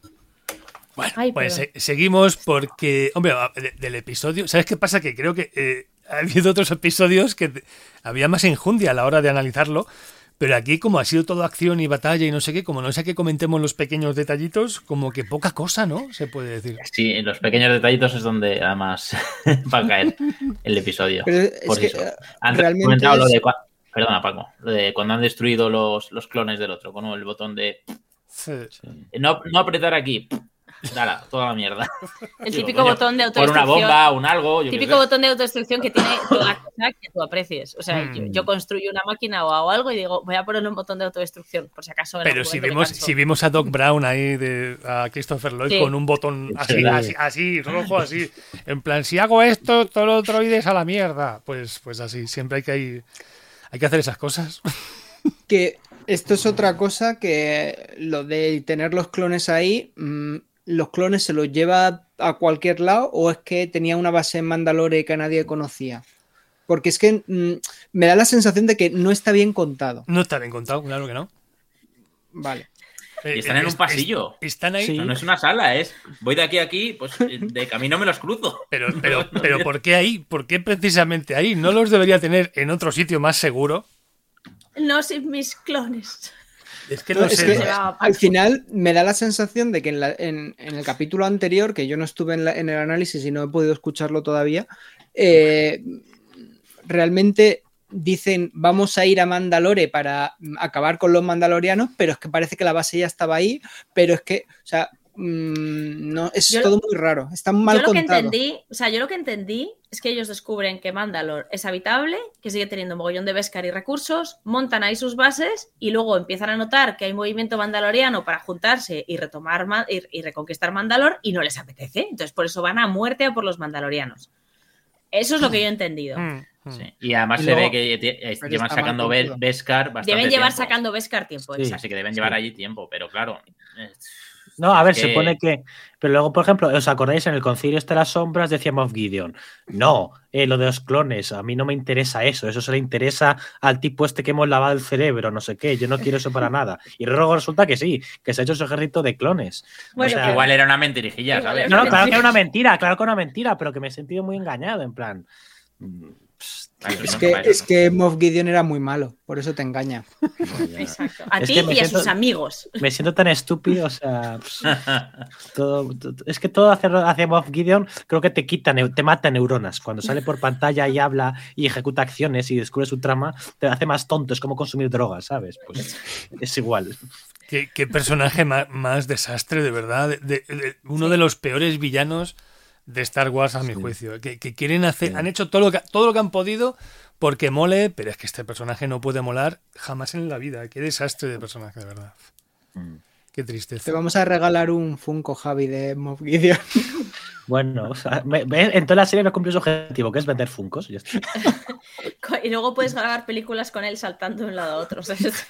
Bueno, Ay, pues perdón. eh, seguimos porque, hombre, a- de- del episodio, ¿sabes qué pasa? Que creo que eh, ha habido otros episodios que te- había más enjundia a la hora de analizarlo, pero aquí como ha sido todo acción y batalla y no sé qué, como no sé que comentemos los pequeños detallitos, como que poca cosa, ¿no? Se puede decir. Sí, en los pequeños detallitos es donde además va a caer el episodio. Pero es Por que eso. eh, Han realmente comentado lo es- de cua- Perdona, Paco. Lo de cuando han destruido los, los clones del otro, con el botón de Sí. no, no apretar aquí. Dale, toda la mierda. El Digo, típico coño, botón de Por una autodestrucción. bomba, un algo. Yo qué Típico sé. botón de autodestrucción que tiene toda cosa que tú aprecies. O sea, Hmm. yo, yo construyo una máquina o hago algo y digo, voy a ponerle un botón de autodestrucción, por si acaso. en Pero algún si momento me vimos, canso. si vimos a Doc Brown ahí, de, a Christopher Lloyd, Sí. con un botón así, Sí. así, así, rojo, así. En plan, si hago esto, todos los droides a la mierda. Pues, pues así, siempre hay que, hay, hay que hacer esas cosas. que esto es otra cosa que lo de tener los clones ahí, mm, los clones se los lleva a cualquier lado o es que tenía una base en Mandalore que nadie conocía. porque es que mm, me da la sensación de que no está bien contado. No está bien contado, claro que no. Vale. Y están en un pasillo. Están ahí. Sí. No, no es una sala, es. Voy de aquí a aquí, pues de camino me los cruzo. Pero, pero, pero ¿por qué ahí? ¿Por qué precisamente ahí? ¿No los debería tener en otro sitio más seguro? No sin mis clones. Es que no, no es sé. que, no. al final me da la sensación de que en, la, en, en el capítulo anterior, que yo no estuve en, la, en el análisis y no he podido escucharlo todavía, eh, realmente dicen vamos a ir a Mandalore para acabar con los mandalorianos, pero es que parece que la base ya estaba ahí, pero es que, o sea, mmm, no, es yo todo lo, muy raro, está mal yo lo contado. Que entendí, o sea, yo lo que entendí es que ellos descubren que Mandalore es habitable, que sigue teniendo mogollón de Beskar y recursos, montan ahí sus bases y luego empiezan a notar que hay movimiento mandaloriano para juntarse y retomar y, y reconquistar Mandalore y no les apetece, entonces por eso van a muerte a por los mandalorianos. Eso es lo que yo he entendido. Mm. Sí. Y además y luego, se ve que llevan sacando Beskar bastante Deben llevar tiempo. sacando Beskar tiempo. Sí, así que deben llevar sí. allí tiempo, pero claro. No, a ver, que... se supone que... Pero luego, por ejemplo, ¿os acordáis? En el Concilio de las Sombras decía Moff Gideon. No, eh, lo de los clones, a mí no me interesa eso. Eso se le interesa al tipo este que hemos lavado el cerebro, no sé qué. Yo no quiero eso para nada. Y luego resulta que sí, que se ha hecho su ejército de clones. Bueno, o sea, igual era una mentirijilla, ¿sabes? No, no, claro que era una mentira, claro que era una mentira, pero que me he sentido muy engañado, en plan... Es que, es que Moff Gideon era muy malo, por eso te engaña. Exacto. A es ti y siento, a sus amigos. Me siento tan estúpido, o sea. todo, todo, es que todo hacia, hacia Moff Gideon creo que te quita, te mata neuronas. Cuando sale por pantalla y habla y ejecuta acciones y descubre su trama, te hace más tonto. Es como consumir drogas, ¿sabes? Pues es igual. Qué, qué personaje más, más desastre, de verdad. De, de, de, uno de los peores villanos de Star Wars, a mi sí. juicio, que, que quieren hacer, sí. han hecho todo lo, que, todo lo que han podido porque mole, pero es que este personaje no puede molar jamás en la vida. Qué desastre de personaje, de verdad. Mm. Qué tristeza. Te vamos a regalar un Funko, Javi, de Moff Gideon. Bueno, o sea, me, me, en toda la serie me cumplió su objetivo, que es vender Funkos. Y, y luego puedes grabar películas con él saltando de un lado a otro. ¿Sabes?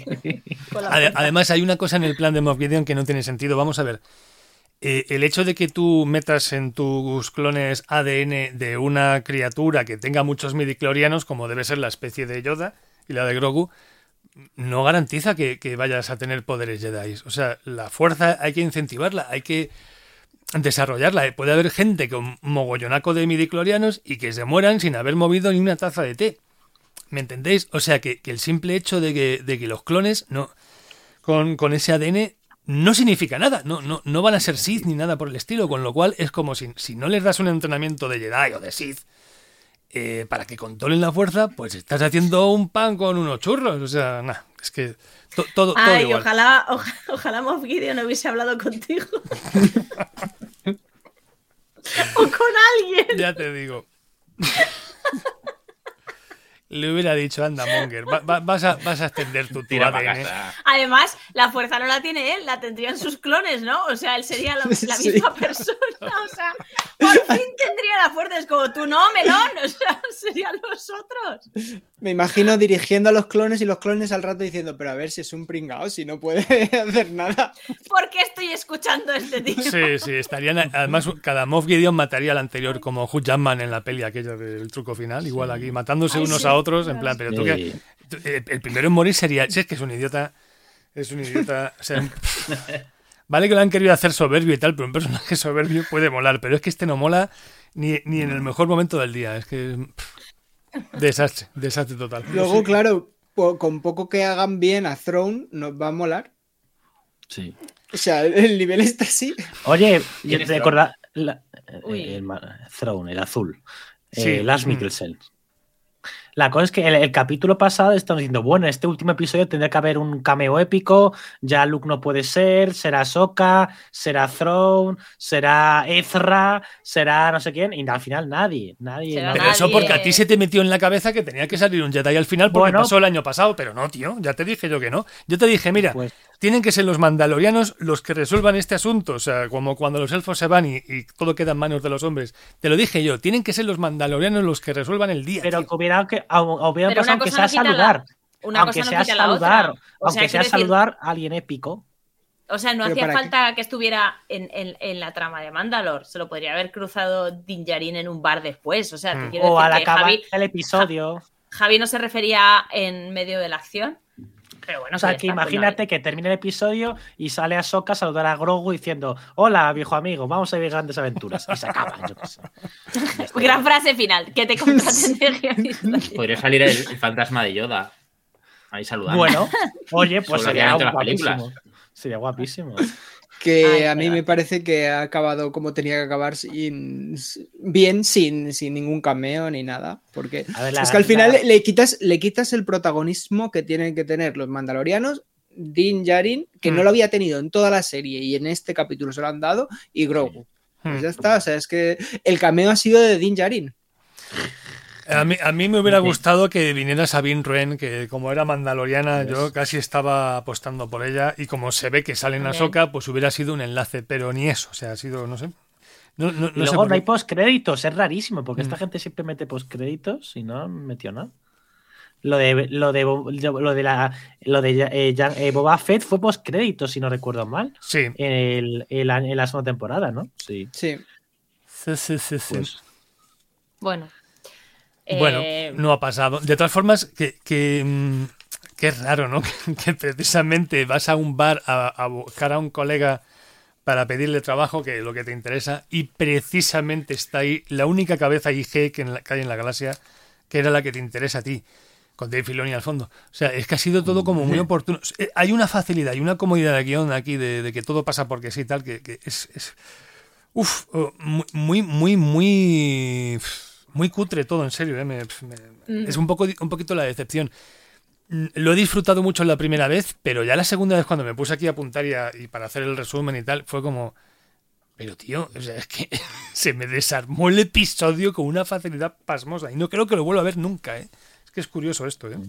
Además, hay una cosa en el plan de Moff Gideon que no tiene sentido. Vamos a ver. Eh, el hecho de que tú metas en tus clones A D N de una criatura que tenga muchos midichlorianos, como debe ser la especie de Yoda y la de Grogu, no garantiza que, que vayas a tener poderes Jedi. O sea, la fuerza hay que incentivarla, hay que desarrollarla. Puede haber gente con mogollonaco de midichlorianos y que se mueran sin haber movido ni una taza de té. ¿Me entendéis? O sea, que, que el simple hecho de que, de que los clones no con, con ese A D N no significa nada, no, no, no van a ser Sith ni nada por el estilo, con lo cual es como si, si no les das un entrenamiento de Jedi o de Sith eh, para que controlen la fuerza, pues estás haciendo un pan con unos churros, o sea, nada, es que to, todo, Ay, todo igual. Ojalá, ojalá, ojalá Moff Gideon no hubiese hablado contigo. O con alguien. Ya te digo. Le hubiera dicho, anda, Monger, va, va, vas, a, vas a extender tu tira A D N. Además, la fuerza no la tiene él, la tendrían sus clones, ¿no? O sea, él sería la, la sí. misma persona. O sea, por fin tendría la fuerza. Es como tú, no, melón. O sea, serían los otros. Me imagino dirigiendo a los clones y los clones al rato diciendo, pero a ver si es un pringao, si no puede hacer nada. ¿Por qué estoy escuchando a este tío? Sí, sí, estarían. Además, cada Moff Gideon mataría al anterior, como Hugh Jackman en la peli aquella del truco final. Igual aquí, matándose Ay, unos sí. a otros, en plan, pero tú sí. que. El primero en morir sería. Si es que es un idiota. Es un idiota. O sea, vale que lo han querido hacer soberbio y tal, pero un personaje soberbio puede molar. Pero es que este no mola ni, ni en el mejor momento del día. Es que. Desastre, desastre total. Luego, sí. claro, po- con poco que hagan bien a Throne, nos va a molar. Sí. O sea, el nivel está así. Oye, yo te recordaba. El, el Throne, el azul. Sí. Eh, Lars Mikkelsen. La cosa es que el, el capítulo pasado estamos diciendo, bueno, este último episodio tendrá que haber un cameo épico, ya Luke no puede ser, será Ahsoka, será Throne, será Ezra, será no sé quién, y al final nadie, nadie. Pero nadie. eso porque a ti se te metió en la cabeza que tenía que salir un Jedi al final porque bueno, pasó el año pasado, pero no, tío, ya te dije yo que no. Yo te dije, mira, pues, tienen que ser los mandalorianos los que resuelvan este asunto, o sea, como cuando los elfos se van y, y todo queda en manos de los hombres. Te lo dije yo, tienen que ser los mandalorianos los que resuelvan el día. Pero tío. que hubiera que hubiera pasado aunque sea no saludar, la, una aunque cosa sea no saludar, o sea, aunque sea decir, saludar a alguien épico. O sea, no ¿Pero hacía para falta qué? que estuviera en, en, en la trama de Mandalore. Se lo podría haber cruzado Din Djarin en un bar después. O sea, te Mm. quiero O decir al que acabar Javi, el episodio. Javi no se refería en medio de la acción. Pero bueno, O sea, ya que está, pues imagínate no. que termine el episodio y sale Ahsoka a saludar a Grogu diciendo: hola, viejo amigo, vamos a vivir grandes aventuras. Y se acaba, yo qué sé. Ya está. Gran frase final, que te contraten de guionista. Podría salir el, el fantasma de Yoda. Ahí saludando. Bueno, oye, pues Solo sería que dentro de las guapísimo. películas. Sería guapísimo. Que Ay, a mí verdad. me parece que ha acabado como tenía que acabar, sin, bien, sin, sin ningún cameo ni nada. Porque A ver, la- es que al final la- le, quitas, le quitas el protagonismo que tienen que tener los mandalorianos, Din Djarin, que Mm. no lo había tenido en toda la serie y en este capítulo se lo han dado, y Grogu. Pues Mm. ya está, o sea, es que el cameo ha sido de Din Djarin. A mí, a mí me hubiera Sí. gustado que viniera Sabine Wren, que como era mandaloriana, ¿Ves? yo casi estaba apostando por ella, y como se ve que sale en También. Ahsoka, pues hubiera sido un enlace, pero ni eso, o sea, ha sido, no sé. No, no, Y no sé luego por no hay qué. postcréditos, es rarísimo, porque Mm. esta gente siempre mete postcréditos y no metió nada. Lo de lo de lo de la lo de eh, Jan- eh, Boba Fett fue postcréditos, si no recuerdo mal, Sí, en, el- en la, en la segunda temporada, ¿no? Sí. Sí. sí, sí, sí, sí. Pues, Bueno. Bueno, Eh, no ha pasado. De todas formas, que, que, mm, que es raro, ¿no? Que, que precisamente vas a un bar a, a buscar a un colega para pedirle trabajo, que es lo que te interesa, y precisamente está ahí la única cabeza I G que, en la, que hay en la galaxia, que era la que te interesa a ti, con Dave Filoni al fondo. O sea, es que ha sido todo como muy oportuno. Eh, Hay una facilidad y una comodidad de guión aquí de, de que todo pasa porque sí y tal, que, que es... es uf, oh, muy, muy, muy... Muy cutre todo, en serio. ¿eh? Me- me- Mm. es un, poco, un poquito la decepción. Mm, Lo he disfrutado mucho la primera vez, pero ya la segunda vez cuando me puse aquí a apuntar y, a- y para hacer el resumen y tal, fue como... Pero tío, o sea, es que se me desarmó el episodio con una facilidad pasmosa. Y no creo que lo vuelva a ver nunca, ¿eh? Es que es curioso esto, ¿eh?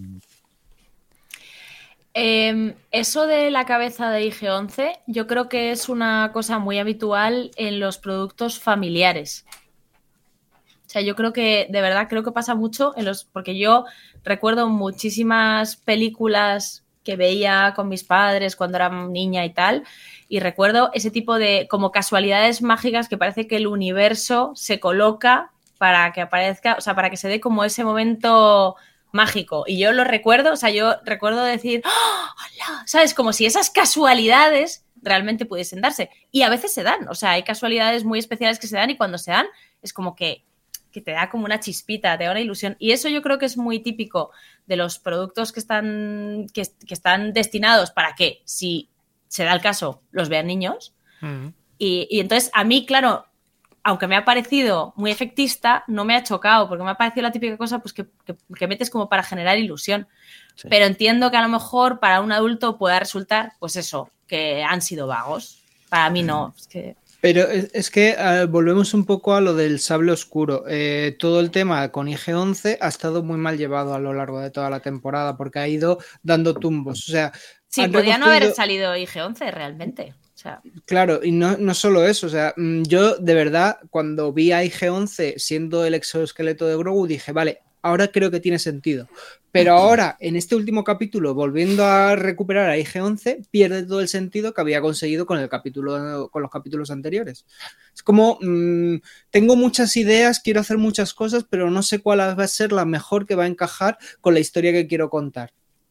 Eh, eso de la cabeza de I G once, yo creo que es una cosa muy habitual en los productos familiares. O sea, yo creo que, de verdad, creo que pasa mucho en los. Porque yo recuerdo muchísimas películas que veía con mis padres cuando era niña y tal, y recuerdo ese tipo de como casualidades mágicas que parece que el universo se coloca para que aparezca, o sea, para que se dé como ese momento mágico. Y yo lo recuerdo, o sea, yo recuerdo decir, ¡oh, hola! ¿Sabes? Como si esas casualidades realmente pudiesen darse. Y a veces se dan, o sea, hay casualidades muy especiales que se dan y cuando se dan es como que, que te da como una chispita, te da una ilusión. Y eso yo creo que es muy típico de los productos que están, que, que están destinados para que, si se da el caso, los vean niños. Mm. Y, y entonces a mí, claro, aunque me ha parecido muy efectista, no me ha chocado, porque me ha parecido la típica cosa pues, que, que, que metes como para generar ilusión. sí. Pero entiendo que a lo mejor para un adulto pueda resultar, pues eso, que han sido vagos. Para mí no. Es que... Pero es, es que eh, volvemos un poco a lo del sable oscuro. Eh, todo el tema con I G once ha estado muy mal llevado a lo largo de toda la temporada porque ha ido dando tumbos. O sea, Sí, han podía no haber reconstruido- salido I G once realmente. O sea, Claro, y no, no solo eso, o sea, mm, yo de verdad cuando vi a I G once siendo el exoesqueleto de Grogu dije, vale, ahora creo que tiene sentido. Pero ahora, en este último capítulo, volviendo a recuperar a I G once, pierde todo el sentido que había conseguido con el capítulo, con los capítulos anteriores. Es como, mmm, tengo muchas ideas, quiero hacer muchas cosas, pero no sé cuál va a ser la mejor que va a encajar con la historia que quiero contar.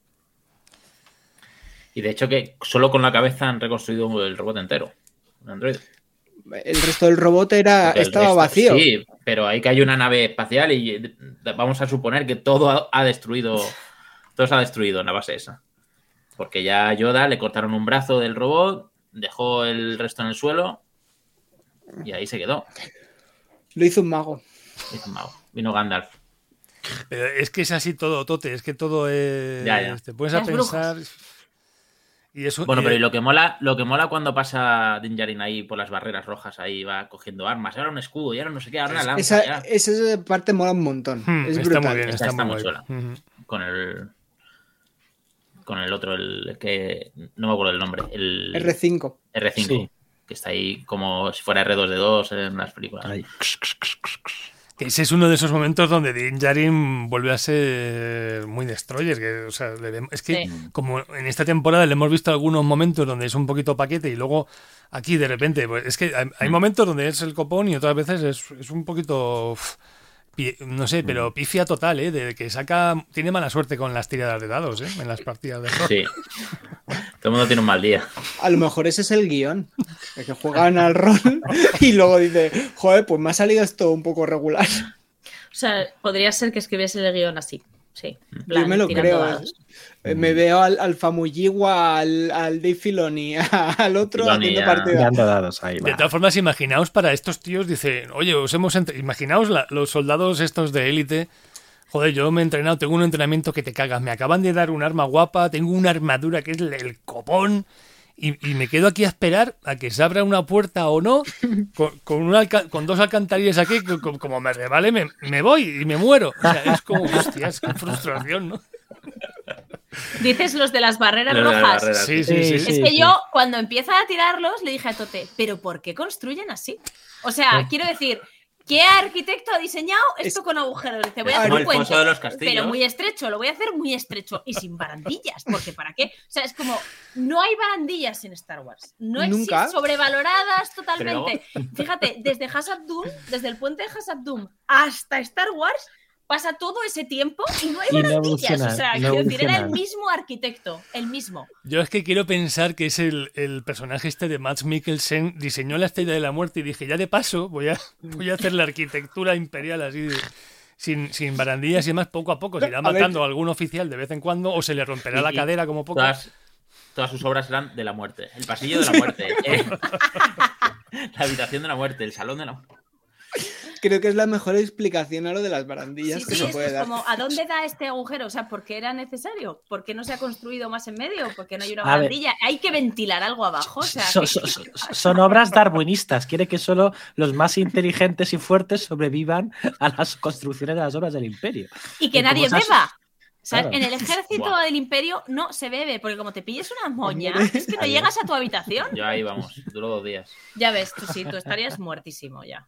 Y de hecho que solo con la cabeza han reconstruido el robot entero. Un androide. El resto del robot era, Porque el estaba resto- vacío. Sí, pero hay que hay una nave espacial y vamos a suponer que todo ha, ha destruido. Todo se ha destruido en la base esa. Porque ya a Yoda le cortaron un brazo del robot, dejó el resto en el suelo y ahí se quedó. Lo hizo un mago. Dice, "Mau". Vino Gandalf. Pero es que es así todo, Tote, es que todo es... Ya, ya. Te pones a Las pensar... Y eso... Bueno, y- pero y lo que mola, lo que mola cuando pasa Din Djarin ahí por las barreras rojas, ahí va cogiendo armas, ahora un escudo, y ahora no sé qué, ahora una lanza, Esa, ya. esa parte mola un montón. Hmm, es está brutal. muy bien, Esta está, está muy muy guay. chula. Ujú. Con el con el otro, el que no me acuerdo el nombre, el R cinco. R cinco, Sí. que está ahí como si fuera R dos D dos en las películas. Ahí. Que ese es uno de esos momentos donde Din Djarin vuelve a ser muy destroyer. Que, o sea, le vemos- es que Sí. como en esta temporada le hemos visto algunos momentos donde es un poquito paquete y luego aquí de repente, pues es que hay, hay momentos donde es el copón y otras veces es, es un poquito, uf, pi- no sé, pero pifia total, ¿eh? De que saca, tiene mala suerte con las tiradas de dados, ¿eh? En las partidas de rol. Sí. Todo el mundo tiene un mal día. A lo mejor ese es el guión. De que juegan al rol y luego dice, joder, pues me ha salido esto un poco regular. O sea, podría ser que escribiese el guión así. Sí. en plan, Yo me lo tirando creo. dados. eh. Me veo al, al Famuyiwa, al, al Dave Filoni, al otro Filoni, haciendo ya. partida. Dando dados ahí. De va. todas formas, imaginaos para estos tíos, dice, oye, os hemos entre- imaginaos la- los soldados estos de élite. Joder, yo me he entrenado, tengo un entrenamiento que te cagas. Me acaban de dar un arma guapa, tengo una armadura que es el, el copón. Y, y me quedo aquí a esperar a que se abra una puerta o no, con, con, una alca- con dos alcantarillas aquí, co- co- como me revale, me, me voy y me muero. O sea, es como, hostias, qué frustración, ¿no? Dices los de las barreras Los de las rojas. barreras. Sí, sí, sí. Sí, Es que yo, cuando empiezan a tirarlos, le dije a Tote, ¿pero por qué construyen así? O sea, quiero decir, ¿qué arquitecto ha diseñado esto con agujeros? Dice, voy a Ah, hacer Como un el puente, foso de los castillos. pero muy estrecho, lo voy a hacer muy estrecho y sin barandillas, porque ¿para qué? O sea, es como, no hay barandillas en Star Wars. No ¿Nunca? existen, sobrevaloradas totalmente. Fíjate, desde Hazab Dum, desde el puente de Hazab Dum hasta Star Wars, pasa todo ese tiempo y no hay Y no barandillas. evolucionan, o sea, no quiero decir, era el evolucionan. mismo arquitecto, el mismo. Yo es que quiero pensar que es el, el personaje este de Mads Mikkelsen, diseñó la Estrella de la Muerte y dije, ya de paso voy a, voy a hacer la arquitectura imperial así de- sin, sin barandillas y demás, poco a poco. Se irá A ver. matando a algún oficial de vez en cuando o se le romperá Y- la y cadera como poco. Todas, todas sus obras eran de la muerte. El pasillo de la muerte. eh. La habitación de la muerte. El salón de la muerte. Creo que es la mejor explicación a lo de las barandillas Sí, que sí, se es, puede es dar. como, ¿a dónde da este agujero? O sea, ¿por qué era necesario? ¿Por qué no se ha construido más en medio? ¿Por qué no hay una A ver. barandilla? ¿Hay que ventilar algo abajo? O sea, So- ¿qué- so- qué- so- qué pasa? son obras darwinistas. Quiere que solo los más inteligentes y fuertes sobrevivan a las construcciones de las obras del imperio. Y que Y nadie como esas- beba. O sea, Claro. en el ejército Buah. del imperio no se bebe, porque como te pilles una moña, Hombre. es que no llegas a tu habitación. Yo ahí vamos. Duró dos días. Ya ves, tú sí, tú estarías muertísimo ya.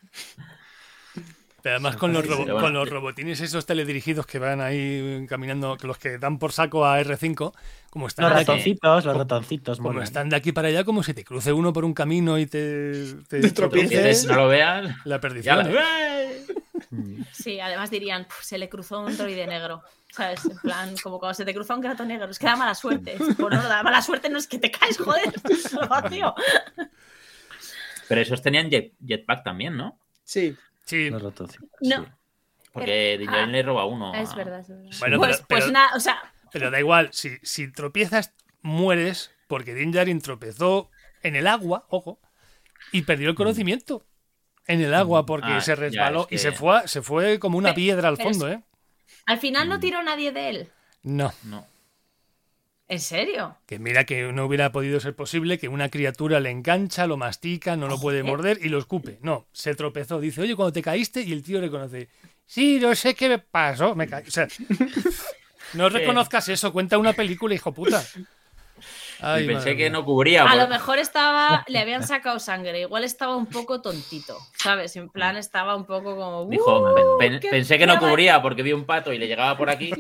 Pero además con los, robo- Pero bueno. con los robotines esos teledirigidos que van ahí caminando, los que dan por saco a R cinco, como están, Los de aquí, ratoncitos, los ratoncitos. como molan. están de aquí para allá, como si te cruce uno por un camino y te, te, Te tropieces. tropieces, No lo veas. la Ya perdición. lo- ¿eh? Mm. Sí, además dirían, "Puf, se le cruzó un droide negro. ¿Sabes? En plan, como cuando se te cruza un gato negro. Es que da mala suerte. Es como, no, da mala suerte no es que te caes, joder. Es lo vacío. Pero esos tenían jet, jetpack también, ¿no? Sí. Sí, Los ratoncitos. No. sí. Porque Din Djarin Ah, le roba uno. Es a- verdad, es verdad. Bueno, pues, pero- pues pero- nada, o sea, pero da igual, si, si tropiezas, mueres, porque Din Djarin tropezó en el agua, ojo, y perdió el conocimiento en el agua porque Ah, se ya, resbaló es que- y se fue, se fue como una Pe- piedra al pero fondo, es- ¿eh? al final no tiró nadie de él. No. No. ¿En serio? Que mira que no hubiera podido ser posible que una criatura le engancha, lo mastica, no lo puede Joder. morder y lo escupe. No, se tropezó. Dice, oye, cuando te caíste, y el tío le conoce. Sí, no sé qué me pasó. Me caí. O sea, no reconozcas eso, cuenta una película, hijo puta. Ay, y pensé madre que mía. no cubría. A por- lo mejor estaba, le habían sacado sangre, igual estaba un poco tontito, ¿sabes? En plan estaba un poco como... Dijo, "Uh, "Pe- pen- qué pensé que no prueba". cubría porque vi un pato y le llegaba por aquí.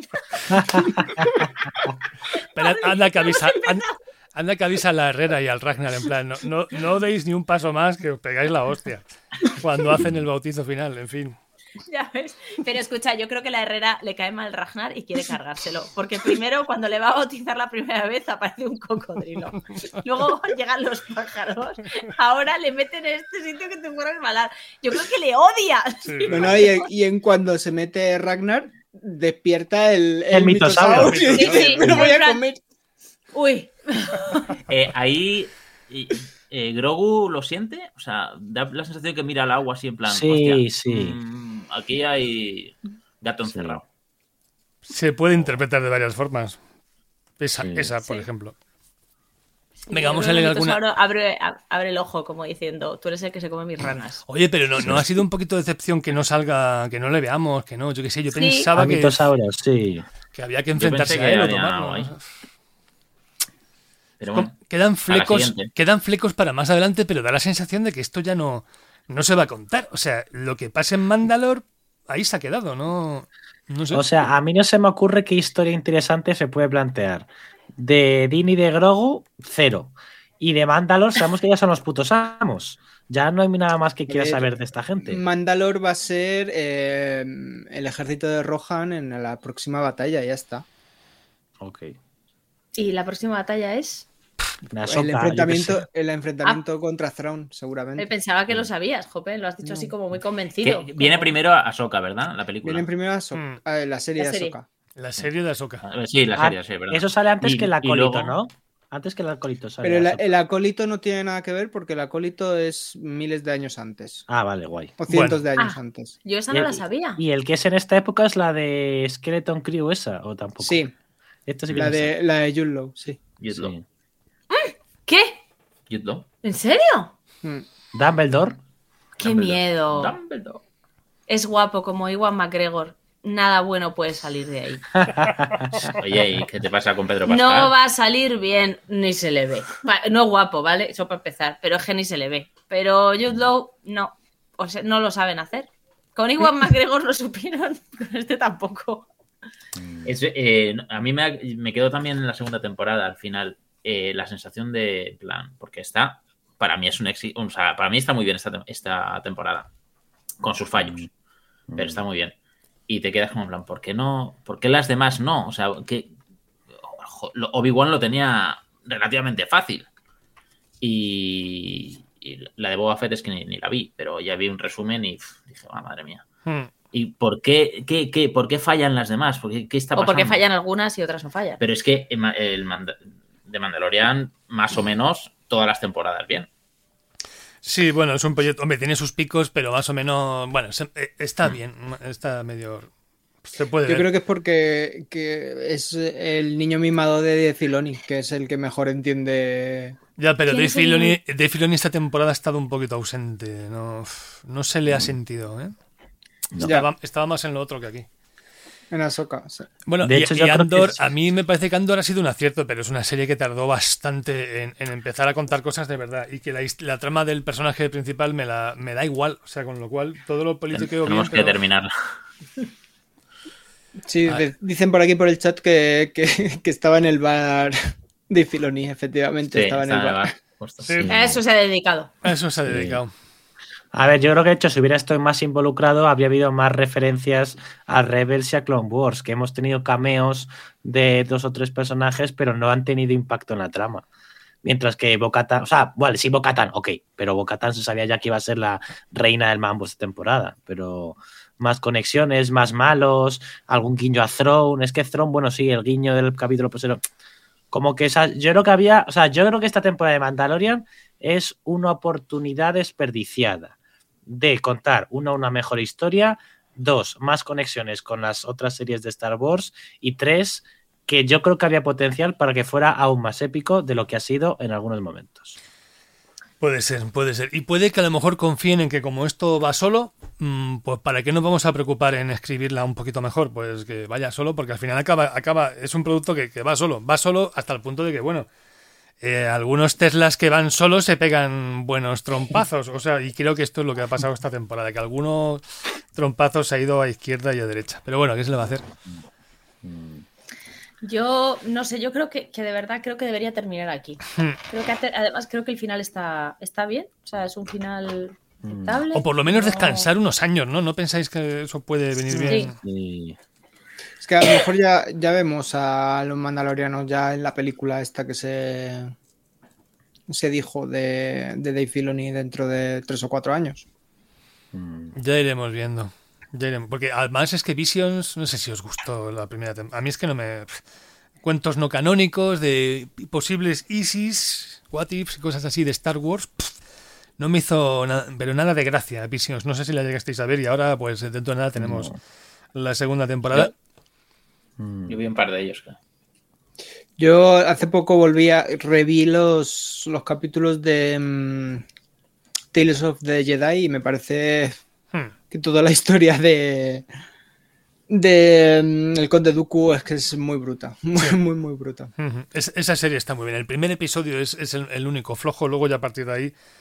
Pero anda que avisa, an- anda que avisa a la Herrera y al Ragnar, en plan, no, no, no deis ni un paso más que os pegáis la hostia cuando hacen el bautizo final, en fin. Ya ves. Pero escucha, yo creo que la Herrera le cae mal Ragnar y quiere cargárselo. Porque primero, cuando le va a bautizar la primera vez, aparece un cocodrilo. Luego llegan los pájaros. Ahora le meten en este sitio que te fuera a resbalar. Yo creo que le odia. Sí. Bueno, y, y en cuando se mete Ragnar, despierta el, El mitosaurio. y Sí, dice, sí, "Me lo voy a en plan- comer". Uy. Eh, ahí y- eh, Grogu lo siente. O sea, da la sensación que mira al agua así en plan. Sí, hostia, sí. mm, aquí hay gato encerrado. Se puede interpretar de varias formas. Esa, Sí. esa por Sí. ejemplo. Sí, Venga, yo vamos creo a leer que el alguna. mitosauro Abre, abre el ojo, como diciendo, tú eres el que se come mis ranas. Oye, pero no, no ha sido un poquito de decepción que no salga, que no le veamos, que no, yo qué sé, yo Sí. pensaba A que, mitosauros, sí. que había que Yo enfrentarse pensé a que él o había tomarlo. algo ahí. ¿no? Pero bueno, Quedan flecos, siguiente. quedan flecos para más adelante, pero da la sensación de que esto ya no, no se va a contar. O sea, lo que pasa en Mandalor, ahí se ha quedado, ¿no? No sé. O sea, a mí no se me ocurre qué historia interesante se puede plantear. De Din y de Grogu, cero. Y de Mandalor sabemos que ya son los putos amos. Ya no hay nada más que quiera saber de esta gente. Mandalor va a ser eh, el ejército de Rohan en la próxima batalla, ya está. Ok. ¿Y la próxima batalla es? Ahsoka, el enfrentamiento, el enfrentamiento ah. contra Thrawn, seguramente. Me pensaba que lo sabías, Jope, lo has dicho no. así como muy convencido. Que viene como... primero Ahsoka, ¿verdad? La película. Viene primero Ahsoka, mm. eh, la serie la de Ahsoka. La serie de Ahsoka. Sí, la serie, ah, sí, ¿verdad? Eso sale antes y, que el acólito, luego... ¿no? Antes que el acólito sale. Pero el, el acólito no tiene nada que ver porque el acólito es miles de años antes. Ah, vale, guay. O cientos bueno. de años ah, antes. Yo esa no el, la sabía. ¿Y el que es en esta época es la de Skeleton Crew esa? ¿O tampoco? Sí. Esto sí la, de, la de Yudlow, sí. Yudlow. Sí. ¿Qué? Yudlow. ¿En serio? Mm. Dumbledore. ¡Qué Dumbledore. miedo! Dumbledore. Es guapo como Iwan McGregor. Nada bueno puede salir de ahí. Oye, ¿y qué te pasa con Pedro Pascal? No va a salir bien, ni se le ve. No es guapo, ¿vale? Eso para empezar, pero es que ni se le ve. Pero Jude Law, no. O sea, no lo saben hacer. Con Iwan McGregor lo supieron, con este tampoco. Es, eh, a mí me, me quedó también en la segunda temporada, al final, eh, la sensación de plan, porque está, para mí es un éxito, o sea, para mí está muy bien esta, esta temporada, con sus fallos, mm. pero está muy bien. Y te quedas como en plan, ¿por qué no? ¿Por qué las demás no? O sea, que Obi-Wan lo tenía relativamente fácil. Y, y la de Boba Fett es que ni, ni la vi, pero ya vi un resumen y pff, dije, oh, madre mía. Hmm. ¿Y por qué, qué, qué, por qué fallan las demás? ¿Por qué, qué está pasando? O porque fallan algunas y otras no fallan. Pero es que el, el Mand- de Mandalorian, más o menos, todas las temporadas bien. Sí, bueno, es un proyecto, hombre, tiene sus picos, pero más o menos, bueno, se, está bien, está medio, se puede Yo ver. creo que es porque que es el niño mimado de Dave Filoni, que es el que mejor entiende. Ya, pero Dave Filoni, Dave Filoni esta temporada ha estado un poquito ausente, no, no se le ha sentido, ¿eh? No. Estaba, estaba más en lo otro que aquí. En Ahsoka, sí. Bueno, de y, hecho, y yo Andor, es... a mí me parece que Andor ha sido un acierto, pero es una serie que tardó bastante en, en empezar a contar cosas de verdad y que la, la trama del personaje principal me, la, me da igual, o sea, con lo cual todo lo político Ten, tenemos bien, que pero... terminarla. Sí, de, dicen por aquí por el chat que, que, que estaba en el bar de Filoni, efectivamente, sí, estaba en el bar. bar. Sí. Sí. A eso se ha dedicado. A eso se ha dedicado. Sí. A ver, yo creo que de hecho si hubiera estado más involucrado habría habido más referencias a Rebels y a Clone Wars, que hemos tenido cameos de dos o tres personajes, pero no han tenido impacto en la trama. Mientras que Bo-Katan, o sea, bueno, sí Bo-Katan, ok, pero Bo-Katan se sabía ya que iba a ser la reina del mambo esta temporada, pero más conexiones, más malos, algún guiño a Thrawn, es que Thrawn, bueno, sí, el guiño del capítulo posterior, como que esa, yo creo que había, o sea, yo creo que esta temporada de Mandalorian es una oportunidad desperdiciada de contar, uno, una mejor historia, dos, más conexiones con las otras series de Star Wars y tres, que yo creo que había potencial para que fuera aún más épico de lo que ha sido en algunos momentos. Puede ser, puede ser. Y puede que a lo mejor confíen en que como esto va solo, pues ¿para qué nos vamos a preocupar en escribirla un poquito mejor? Pues que vaya solo, porque al final acaba, acaba es un producto que, que va solo, va solo hasta el punto de que, bueno, Eh, algunos Teslas que van solos se pegan buenos trompazos, o sea, y creo que esto es lo que ha pasado esta temporada, que algunos trompazos se ha ido a izquierda y a derecha, pero bueno, ¿qué se le va a hacer? Yo no sé, yo creo que, que de verdad creo que debería terminar aquí. Creo que además creo que el final está, está bien, o sea, es un final aceptable. O por lo menos no... descansar unos años, ¿no? ¿No pensáis que eso puede venir sí. bien? Sí. Es que a lo mejor ya, ya vemos a los mandalorianos ya en la película esta que se, se dijo de, de Dave Filoni dentro de tres o cuatro años. Ya iremos viendo. Ya iremos. Porque además es que Visions, no sé si os gustó la primera temporada. A mí es que no me... Cuentos no canónicos de posibles ISIS, what ifs, cosas así de Star Wars. Pff, no me hizo nada, pero nada de gracia Visions. No sé si la llegasteis a ver y ahora pues dentro de nada tenemos no. la segunda temporada. Yo... Yo vi un par de ellos, claro. Yo hace poco volví a reví los, los capítulos de um, Tales of the Jedi y me parece hmm. que toda la historia de de um, el Conde Dooku es que es muy bruta, muy, sí. muy, muy bruta. Uh-huh. Es, esa serie está muy bien. El primer episodio es, es el, el único flojo, luego ya a partir de ahí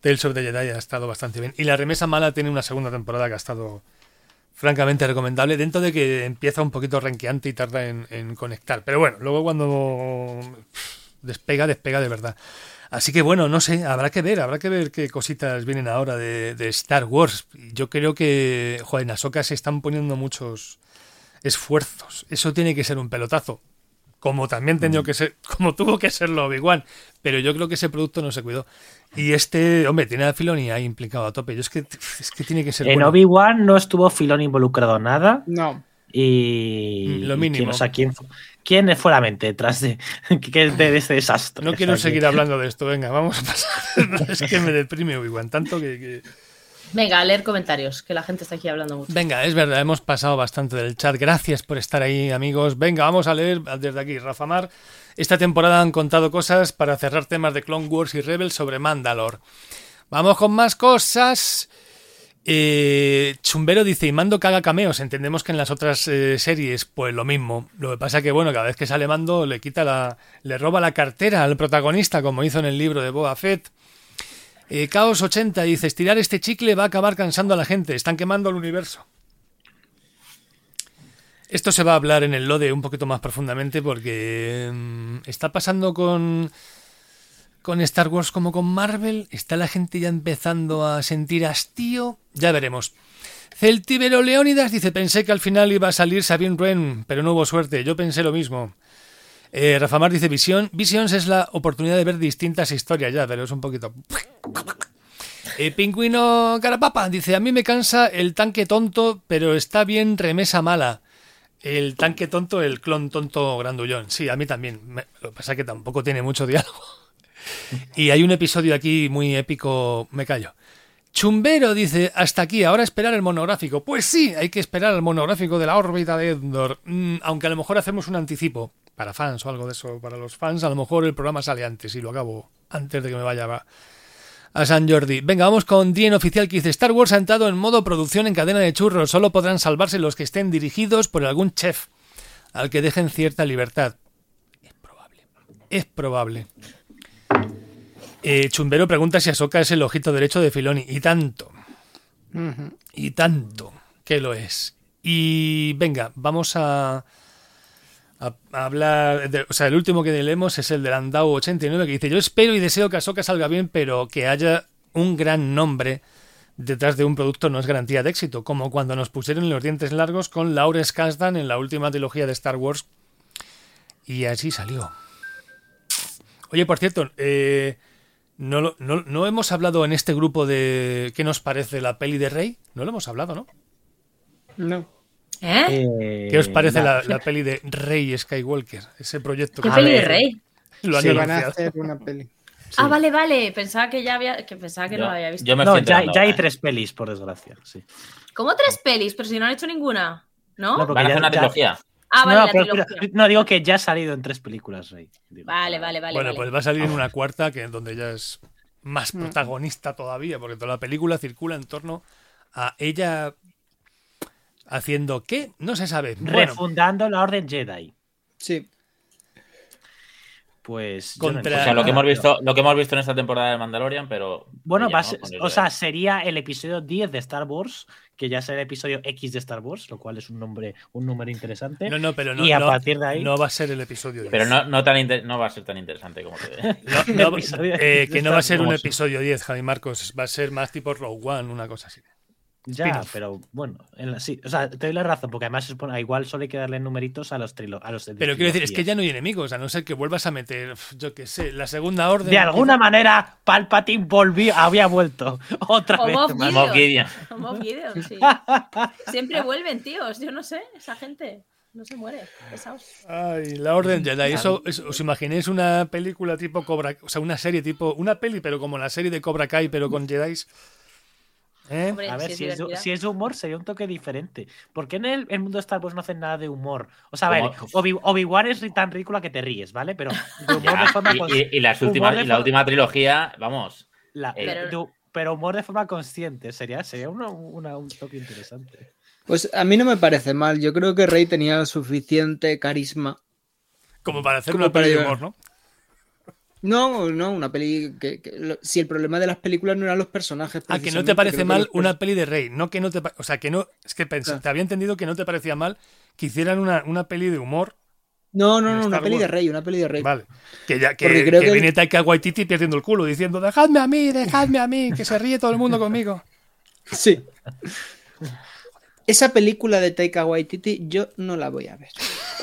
Tales of the Jedi ha estado bastante bien. Y La remesa mala tiene una segunda temporada que ha estado francamente recomendable, dentro de que empieza un poquito renqueante y tarda en, en conectar. Pero bueno, luego cuando despega, despega de verdad. Así que bueno, no sé, habrá que ver, habrá que ver qué cositas vienen ahora de, de Star Wars. Yo creo que, joder, en Ahsoka se están poniendo muchos esfuerzos. Eso tiene que ser un pelotazo. Como también tenía que ser, como tuvo que serlo Obi-Wan. Pero yo creo que ese producto no se cuidó. Y este, hombre, tiene a Filoni ahí implicado a tope. Yo es que, es que tiene que ser En bueno. Obi-Wan no estuvo Filoni involucrado nada. No. Y Lo mínimo. ¿Quién, o sea, ¿quién, quién fue la mente detrás de, de, de este desastre? No quiero o sea, seguir que... hablando de esto. Venga, vamos a pasar. Es que me deprime Obi-Wan tanto que... que... Venga, a leer comentarios, que la gente está aquí hablando mucho. Venga, es verdad, hemos pasado bastante del chat. Gracias por estar ahí, amigos. Venga, vamos a leer desde aquí. Rafa Mar, esta temporada han contado cosas para cerrar temas de Clone Wars y Rebels sobre Mandalore. Vamos con más cosas. Eh, Chumbero dice, y Mando caga cameos. Entendemos que en las otras eh, series pues lo mismo. Lo que pasa es que bueno, cada vez que sale Mando le quita la, le roba la cartera al protagonista, como hizo en el libro de Boba Fett. eh, Chaos ochenta dice, estirar este chicle va a acabar cansando a la gente, están quemando el universo. Esto se va a hablar en el Lode un poquito más profundamente porque mmm, está pasando con Con Star Wars como con Marvel, está la gente ya empezando a sentir hastío. Ya veremos. Celtíbero Leónidas dice, pensé que al final iba a salir Sabine Wren, pero no hubo suerte. Yo pensé lo mismo. Eh, Rafa Mar dice, Vision, Visions es la oportunidad de ver distintas historias. Ya, pero es un poquito... Eh, Pingüino Carapapa dice, a mí me cansa el tanque tonto, pero está bien remesa mala. El tanque tonto, el clon tonto grandullón. Sí, a mí también. Me, lo que pasa es que tampoco tiene mucho diálogo. Y hay un episodio aquí muy épico, me callo. Chumbero dice, hasta aquí, ahora esperar el monográfico. Pues sí, hay que esperar el monográfico de la órbita de Endor. Mm, aunque a lo mejor hacemos un anticipo para fans o algo de eso, para los fans, a lo mejor el programa sale antes y lo acabo antes de que me vaya a, a San Jordi. Venga, vamos con Dien Oficial que dice, Star Wars ha entrado en modo producción en cadena de churros, solo podrán salvarse los que estén dirigidos por algún chef, al que dejen cierta libertad. Es probable, es probable. Eh, Chumbero pregunta si Ahsoka es el ojito derecho de Filoni. Y tanto. Uh-huh. Y tanto que lo es. Y venga, vamos a, a, a hablar... De, o sea, el último que leemos es el de Landau ochenta y nueve que dice, yo espero y deseo que Ahsoka salga bien, pero que haya un gran nombre detrás de un producto no es garantía de éxito, como cuando nos pusieron los dientes largos con Lawrence Kasdan en la última trilogía de Star Wars. Y así salió. Oye, por cierto, eh... No, no, no hemos hablado en este grupo de qué nos parece la peli de Rey. No lo hemos hablado, ¿no? No. ¿Eh? ¿Qué os parece la, la peli de Rey Skywalker? Ese proyecto. ¿Qué que peli de Rey? Lo han sí, anunciado. van a hacer una peli. Sí. Ah, vale, vale. Pensaba que ya había, que pensaba que yo, no lo había visto. Yo me no, estoy ya, ya hay tres pelis, por desgracia. Sí. ¿Cómo tres pelis? Pero si no han hecho ninguna, ¿no? No, Van a hacer ya, una ya... trilogía. Ah, vale, no, la pero, trilogía. pero, no, digo que ya ha salido en tres películas, Rey. Digo, Vale, vale, vale. Bueno, vale. pues va a salir en una cuarta, que donde ya es más protagonista todavía, porque toda la película circula en torno a ella haciendo ¿qué? No se sabe. Refundando bueno. la Orden Jedi. Sí. Pues Contra... o sea, lo que hemos visto, lo que hemos visto en esta temporada de Mandalorian, pero bueno, ella, va a ¿no? o sea, sería el episodio diez de Star Wars, que ya será el episodio X de Star Wars, lo cual es un nombre, un número interesante. No, no, pero no, y a no, partir de ahí no va a ser el episodio diez. Pero no, no, tan inter... no va a ser tan interesante como te ve. No, no, eh, que no va a ser un episodio diez, Javi Marcos, va a ser más tipo Rogue One, una cosa así. Ya, Spin-off. Pero bueno, en la, sí, o sea, te doy la razón, porque además igual solo hay que darle numeritos a los trilos. Pero quiero decir, es que ya no hay enemigos, a no ser que vuelvas a meter, yo qué sé, la segunda orden. De alguna quizá... manera, Palpatine volvió, había vuelto otra o vez. Moff Gideon. Moff Gideon, sí. Siempre vuelven, tíos, yo no sé, esa gente no se muere, pesados. Ay, la Orden Jedi, eso, eso, ¿os imagináis una película tipo Cobra, o sea, una serie tipo, una peli, pero como la serie de Cobra Kai, pero con Jedis? ¿Eh? Hombre, a ver, si es, si, es, si es humor sería un toque diferente. ¿Por qué en el, el mundo de Star Wars no hacen nada de humor? O sea, vale, Obi, Obi-Wan es tan ridícula que te ríes, ¿vale? Pero de humor ya, de forma y, y, y, las últimas, y la última trilogía, vamos. La, eh, pero, de, pero humor de forma consciente sería, sería una, una, un toque interesante. Pues a mí no me parece mal. Yo creo que Rey tenía suficiente carisma como para hacer como una peli de humor, ¿no? No, no, una peli que, que lo, si el problema de las películas no eran los personajes. Ah, que no te parece mal los... una peli de Rey, no que no te, o sea, que no, es que pensé, Claro. te había entendido que no te parecía mal que hicieran una, una peli de humor. No, no, en no, una Star peli de Wars. Rey, una peli de Rey. Vale, que ya que, Porque creo que que- viene Taika Waititi perdiendo el culo diciendo dejadme a mí, dejadme a mí, que se ríe todo el mundo conmigo. Sí. Esa película de Taika Waititi yo no la voy a ver.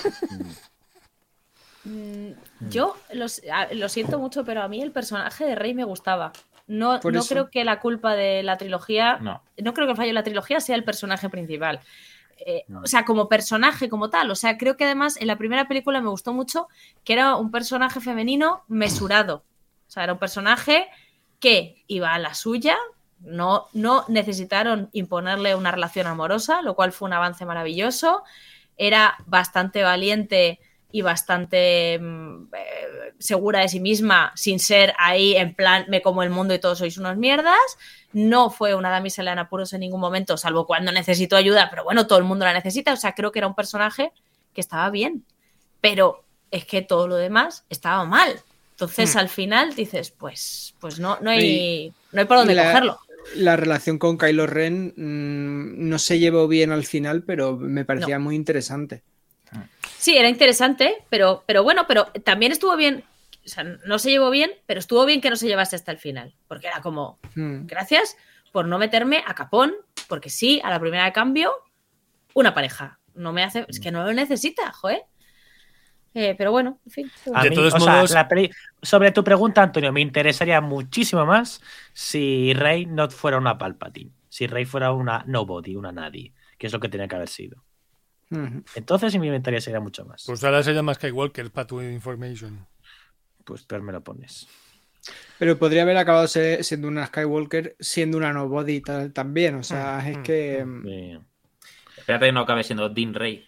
Mm, Yo los- a- lo siento mucho, pero a mí el personaje de Rey me gustaba. No, Por no eso. creo que la culpa de la trilogía, No. no creo que el fallo de la trilogía sea el personaje principal. Eh, No. O sea, como personaje, como tal. O sea, creo que además en la primera película me gustó mucho que era un personaje femenino mesurado. O sea, era un personaje que iba a la suya, no, no necesitaron imponerle una relación amorosa, lo cual fue un avance maravilloso. Era bastante valiente y bastante mm, eh, segura de sí misma, sin ser ahí en plan me como el mundo y todos sois unos mierdas. No fue una damisela en apuros en ningún momento, salvo cuando necesitó ayuda, pero bueno, todo el mundo la necesita. O sea, creo que era un personaje que estaba bien, pero es que todo lo demás estaba mal. Entonces, Hmm. al final dices, pues, pues no, no hay, no hay por dónde Y la- cogerlo. La relación con Kylo Ren mmm, no se llevó bien al final, pero me parecía muy interesante. Sí, era interesante, pero, pero bueno, pero también estuvo bien. O sea, no se llevó bien, pero estuvo bien que no se llevase hasta el final. Porque era como, Mm. gracias por no meterme a capón, porque sí, a la primera de cambio, una pareja. No me hace, es que no lo necesita, joder. Eh, pero bueno, en fin. A De mí, todos o sea, modos- la peli- sobre tu pregunta, Antonio, me interesaría muchísimo más si Rey no fuera una Palpatine, si Rey fuera una nobody, una nadie, que es lo que tenía que haber sido. Mm. Entonces sí me interesaría mucho más. Pues ahora se llama Skywalker, para tu information. Pues peor me lo pones. Pero podría haber acabado se- siendo una Skywalker, siendo una nobody tal- también. O sea, es que mm, Sí. Espérate que no acabe siendo Dean Rey.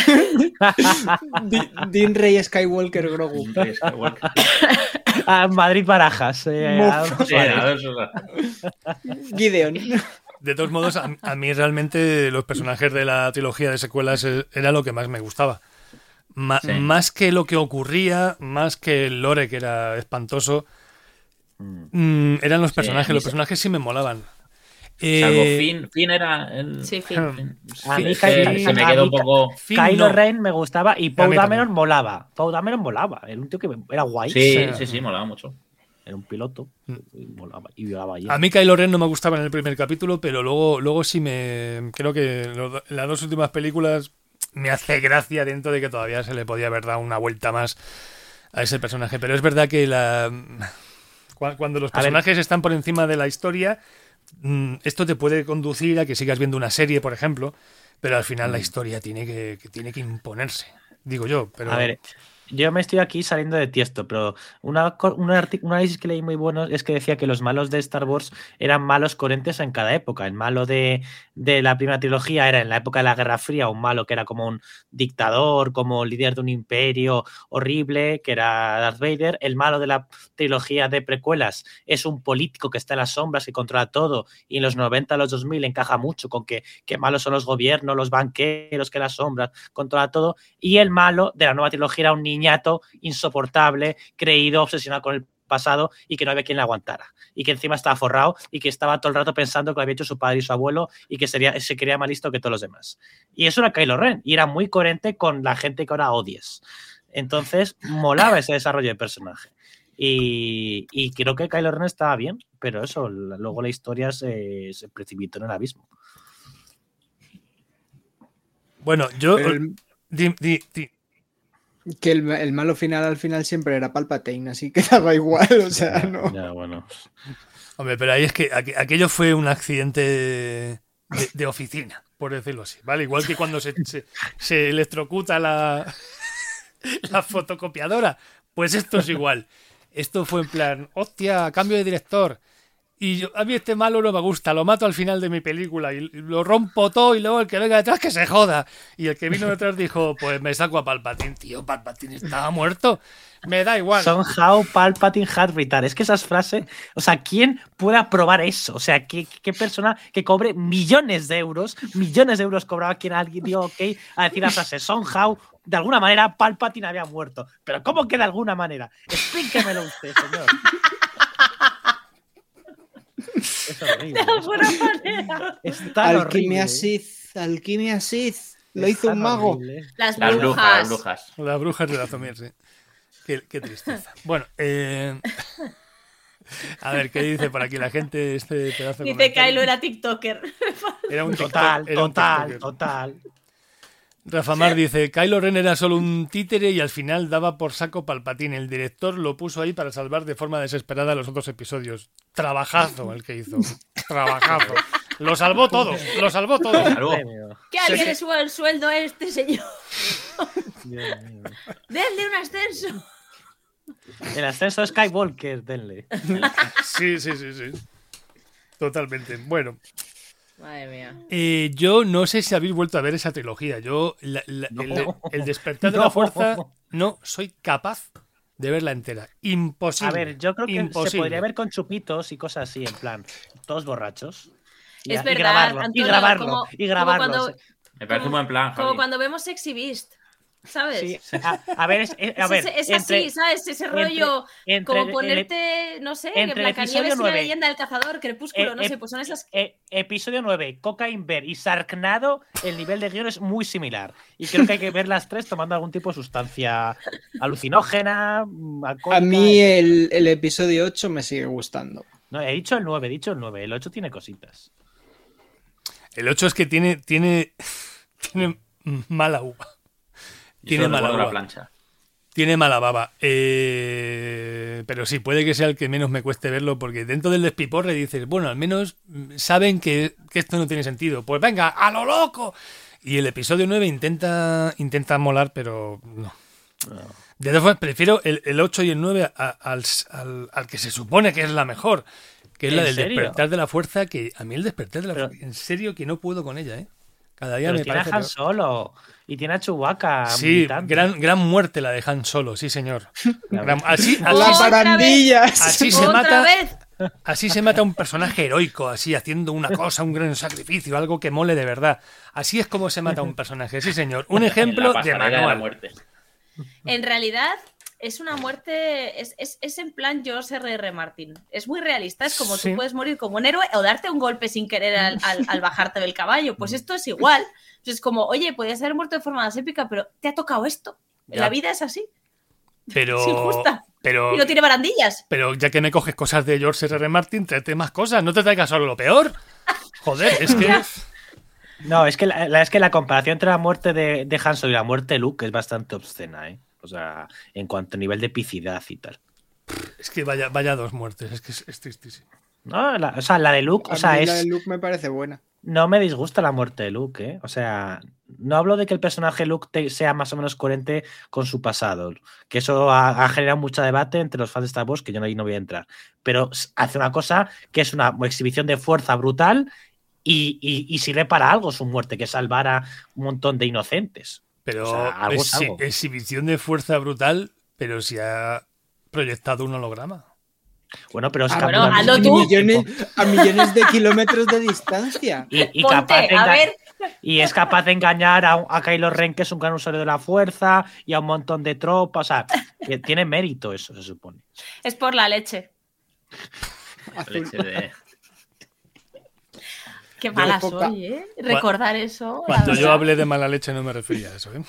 Di- Dean Rey Skywalker Grogu. Dean Rey Skywalker. Ah, Madrid Barajas. eh, Mof. Adolfo Sí, Suárez. a ver, o sea, Gideon. De todos modos, a, a mí realmente los personajes de la trilogía de secuelas eh, era lo que más me gustaba. Ma- Sí. Más que lo que ocurría, más que el lore, que era espantoso, Mm. mm, eran los Sí, personajes. a mí Los se- personajes sí me molaban. Salvo Eh, Finn. Finn era el. Sí, fin. Hmm. A mí Es que Ky- se me a quedó mí un poco. Finn Kylo no. Ren me gustaba y A Poe mí Dameron también. molaba. Poe Dameron molaba. Era un tío que era guay. Sí, Sí. sí, sí, molaba mucho. Era un piloto. Mm. Y molaba. Y violaba allí. A mí Kylo Ren no me gustaba en el primer capítulo, pero luego, luego sí me... Creo que lo- las dos últimas películas me hace gracia dentro de que todavía se le podía haber dado una vuelta más a ese personaje. Pero es verdad que la... cu- cuando los A ver. personajes están por encima de la historia, mm, esto te puede conducir a que sigas viendo una serie, por ejemplo, pero al final la historia tiene que, que tiene que imponerse, digo yo. Pero A ver, yo me estoy aquí saliendo de Tiesto, pero una, co- un, arti- un análisis que leí muy bueno es que decía que los malos de Star Wars eran malos coherentes en cada época. El malo de, de la primera trilogía era en la época de la Guerra Fría, un malo que era como un dictador, como líder de un imperio horrible, que era Darth Vader. El malo de la trilogía de precuelas es un político que está en las sombras, que controla todo, y en los noventa a los dos mil encaja mucho con que, que malos son los gobiernos, los banqueros, que en las sombras controla todo. Y el malo de la nueva trilogía era un niñato insoportable, creído, obsesionado con el pasado y que no había quien le aguantara. Y que encima estaba forrado y que estaba todo el rato pensando que lo había hecho su padre y su abuelo y que sería, se creía más listo que todos los demás. Y eso era Kylo Ren y era muy coherente con la gente que ahora odies. Entonces, molaba ese desarrollo de personaje. Y, y creo que Kylo Ren estaba bien, pero eso, la- luego la historia se, se precipitó en el abismo. bueno, yo... Pero el- di- di- di- que el, el malo final al final siempre era Palpatine, así que daba igual, o sea, Ya, no. ya, bueno. Hombre, pero ahí es que aqu- aquello fue un accidente de, de oficina, por decirlo así, ¿vale? Igual que cuando se, se, se electrocuta la, la fotocopiadora, pues esto es igual. Esto fue en plan, hostia, cambio de director. Y yo, a mí este malo no me gusta, lo mato al final de mi película y lo rompo todo y luego el que venga detrás que se joda. Y el que vino detrás dijo, pues me saco a Palpatine, tío, Palpatine estaba muerto. Me da igual. Somehow Palpatine had retired. Es que esas frases, o sea, ¿quién puede aprobar eso? O sea, ¿qué, qué persona que cobre millones de euros, millones de euros cobraba quien alguien dio ok a decir la frase Somehow de alguna manera Palpatine había muerto. Pero ¿cómo que de alguna manera? Explíquemelo usted, señor. Es horrible. De alguna manera. Es tan Alquimia horrible. Sith, alquimia Sith. Lo Es hizo un tan mago. horrible. Las Las brujas. brujas, las brujas. Las brujas de la Zomier, sí. Qué, qué tristeza. Bueno, eh... a ver, ¿qué dice por aquí la gente? Este pedazo de Dice comentario? Kylo era TikToker. Era un TikTok- Total, era un total, TikToker. total. Rafa Mar dice, Kylo Ren era solo un títere y al final daba por saco Palpatine. El director lo puso ahí para salvar de forma desesperada los otros episodios. Trabajazo el que hizo. Trabajazo. Lo salvó todo, lo salvó todo. Salvo. Premio. Que alguien le suba el sueldo a este señor. Dios mío. Denle un ascenso. El ascenso Skywalker, denle. Sí, sí, sí, sí. Totalmente. Bueno, Madre mía. eh, yo no sé si habéis vuelto a ver esa trilogía. Yo, la- la- el, No. el despertar de No. la fuerza, no soy capaz de verla entera. Imposible. A ver, yo creo que se Imposible. podría ver con chupitos y cosas así, en plan, todos borrachos. Y, Es y verdad, grabarlo, y Antonio, grabarlo, como- y como grabarlo. cuando- Me parece un buen plan, Como Javi. cuando vemos Sexy Beast, ¿sabes? Sí, a, a ver, es, es- a Es, ver, es entre- así, ¿sabes? Ese entre- rollo, entre como el- el- ponerte, no sé, entre el Blancanieves episodio y la nueve, leyenda del cazador, Crepúsculo, eh, no sé, eh, pues son esas... eh, episodio nueve, Cocaine Bear y Sharknado, el nivel de guión es muy similar. Y creo que hay que ver las tres tomando algún tipo de sustancia alucinógena, mm, alcohólica. A mí el, el episodio ocho me sigue gustando. No, he dicho el nueve, he dicho el nueve. El ocho tiene cositas. El ocho es que tiene, tiene, tiene mala uva. Yo Tiene solo mala recuerdo la uva. plancha. Tiene mala baba. Eh, pero sí, puede que sea el que menos me cueste verlo, porque dentro del despiporre dices, bueno, al menos mm, saben que, que esto no tiene sentido. Pues venga, a lo loco. Y el episodio nueve intenta, intenta molar, pero no. De todas formas, prefiero el, el ocho y el nueve a- al, al, al que se supone que es la mejor, que es la ¿En del serio? despertar de la fuerza, que a mí el despertar de la Pero- fuerza, en serio que no puedo con ella, ¿eh? Cada día Pero me tiene a parece Han peor. Solo y tiene a Chewbacca. Sí, militante. gran, gran muerte la de Han Solo, sí señor. Gran- así, ¡A así, las ¡Otra barandillas! así se ¡Otra mata, vez! así se mata un personaje heroico, así haciendo una cosa, un gran sacrificio, algo que mole de verdad. Así es como se mata un personaje, sí señor. Un En ejemplo la de pasarela de la manual. muerte. En realidad es una muerte, es, es, es en plan George R R. Martin. Es muy realista, es como Sí. tú puedes morir como un héroe o darte un golpe sin querer al, al- al bajarte del caballo. Pues esto es igual. Es como, oye, podías haber muerto de forma más épica, pero te ha tocado esto. Ya. La vida es así, Pero, es injusta. pero, Y no tiene barandillas. pero ya que me coges cosas de George R R. Martin, tráete más cosas, no te traigas solo lo peor. Joder, es que... No, es que la, la- es que la comparación entre la muerte de, de Han Solo y la muerte de Luke es bastante obscena, ¿eh? O sea, en cuanto a nivel de epicidad y tal. Es que vaya, vaya dos muertes, es que es, es tristísimo. No, la- o sea, la de Luke, A o sea, mí la es. de Luke me parece buena. No me disgusta la muerte de Luke, ¿eh? O sea, no hablo de que el personaje Luke te- sea más o menos coherente con su pasado, que eso ha, ha generado mucho debate entre los fans de Star Wars, que yo no, ahí no voy a entrar. Pero s- hace una cosa que es una exhibición de fuerza brutal y, y- y sirve para algo su muerte, que es salvar a un montón de inocentes. Pero O sea, algo es exhi- algo. exhibición de fuerza brutal, pero si ha proyectado un holograma. Bueno, pero es Ah, capaz bueno, de- hazlo a, tú. millones, a millones de kilómetros de distancia. Y, y Ponte, capaz de a enga- ver. y es capaz de engañar a, a Kylo Ren, que es un gran usuario de la fuerza, y a un montón de tropas. O sea, que tiene mérito eso, se supone. Es por la leche. Azul. Leche de... Qué mala poca- soy, ¿eh? Recordar eso. la Cuando yo verdad. hablé de mala leche no me refería a eso, ¿eh?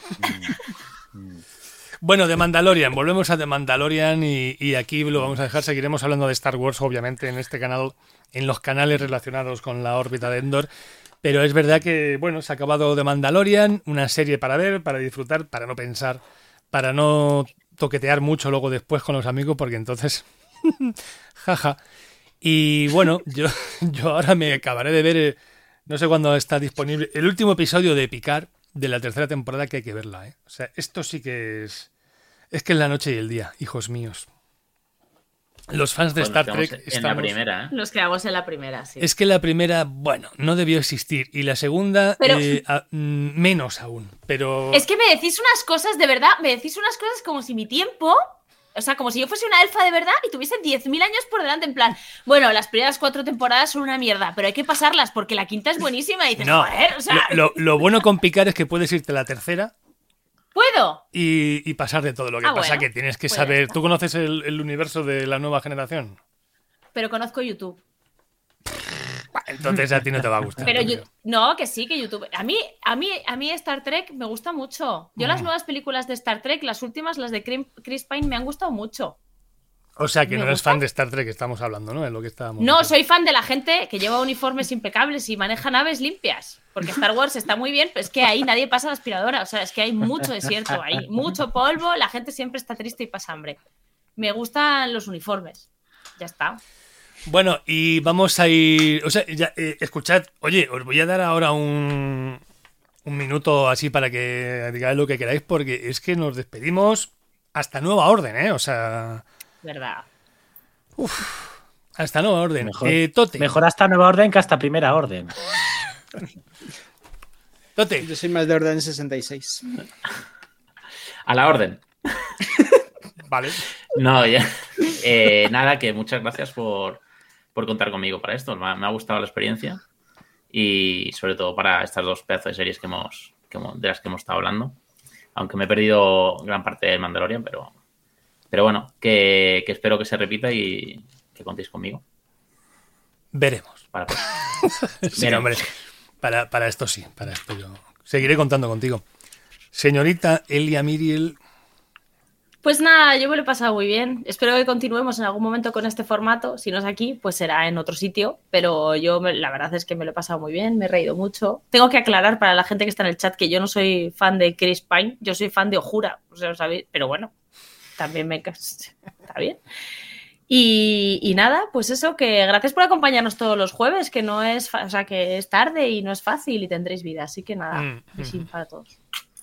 Bueno, de Mandalorian, volvemos a The Mandalorian y, y aquí lo vamos a dejar, seguiremos hablando de Star Wars, obviamente, en este canal, en los canales relacionados con la órbita de Endor, pero es verdad que, bueno, se ha acabado The Mandalorian, una serie para ver, para disfrutar, para no pensar, para no toquetear mucho luego después con los amigos, porque entonces, jaja. Y bueno, yo, yo ahora me acabaré de ver, eh, no sé cuándo está disponible, el último episodio de Picard, de la tercera temporada, que hay que verla, ¿eh? O sea, esto sí que es... Es que es la noche y el día, hijos míos. Los fans de Pues Star nos Trek quedamos en la estamos... primera, ¿eh? Nos quedamos en la primera, sí. Es que la primera, bueno, no debió existir. Y la segunda, Pero- eh, a- mm, menos aún. Pero... Es que me decís unas cosas, de verdad, me decís unas cosas como si mi tiempo, o sea, como si yo fuese una elfa de verdad y tuviese diez mil años por delante, en plan, bueno, las primeras cuatro temporadas son una mierda, pero hay que pasarlas porque la quinta es buenísima y dices, No, joder, o sea... lo, lo- lo bueno con Picard es que puedes irte a la tercera Claro. Y, y pasar de todo. Lo que Ah, pasa bueno, que tienes que pues ya saber... está. ¿Tú conoces el, el universo de la nueva generación? Pero conozco YouTube. Entonces a ti no te va a gustar. Pero yo yo, creo. no, que sí, que YouTube. A mí, a mí, a mí Star Trek me gusta mucho. Yo las nuevas películas de Star Trek, las últimas, las de Crim- Chris Pine, me han gustado mucho. O sea, que ¿Me no eres gusta? fan de Star Trek, estamos hablando, ¿no? Es lo que estábamos No, diciendo. soy fan de la gente que lleva uniformes impecables y maneja naves limpias. Porque Star Wars está muy bien, pero es que ahí nadie pasa la aspiradora. O sea, es que hay mucho desierto ahí, mucho polvo, la gente siempre está triste y pasa hambre. Me gustan los uniformes. Ya está. Bueno, y vamos a ir... O sea, ya, eh, escuchad, oye, os voy a dar ahora un, un minuto así para que digáis lo que queráis, porque es que nos despedimos hasta nueva orden, ¿eh? O sea, ¿Verdad? hasta nueva orden. Mejor, Eh, Tote, mejor hasta nueva orden que hasta primera orden. Tote, Yo soy más de orden sesenta y seis. A la orden. vale. No, ya. Eh, nada, que muchas gracias por, por contar conmigo para esto. Me ha, me ha gustado la experiencia. Y sobre todo para estas dos pedazos de series que hemos, que hemos, de las que hemos estado hablando. Aunque me he perdido gran parte del Mandalorian, pero, pero bueno, que, que espero que se repita y que contéis conmigo. Veremos. Para, Sí, Veremos. hombre, para, para esto sí, para esto yo seguiré contando contigo. Señorita Elia Miriel, Pues nada, yo me lo he pasado muy bien. Espero que continuemos en algún momento con este formato. Si no es aquí, pues será en otro sitio. Pero yo, me- la verdad es que me lo he pasado muy bien, me he reído mucho. Tengo que aclarar para la gente que está en el chat que yo no soy fan de Chris Pine, yo soy fan de Uhura. O sea, lo sabéis, pero bueno, también me... Está bien. Y, y nada, pues eso, que gracias por acompañarnos todos los jueves, que no es, fa- o sea, que es tarde y no es fácil y tendréis vida. Así que nada, Mm, besín mm. para todos.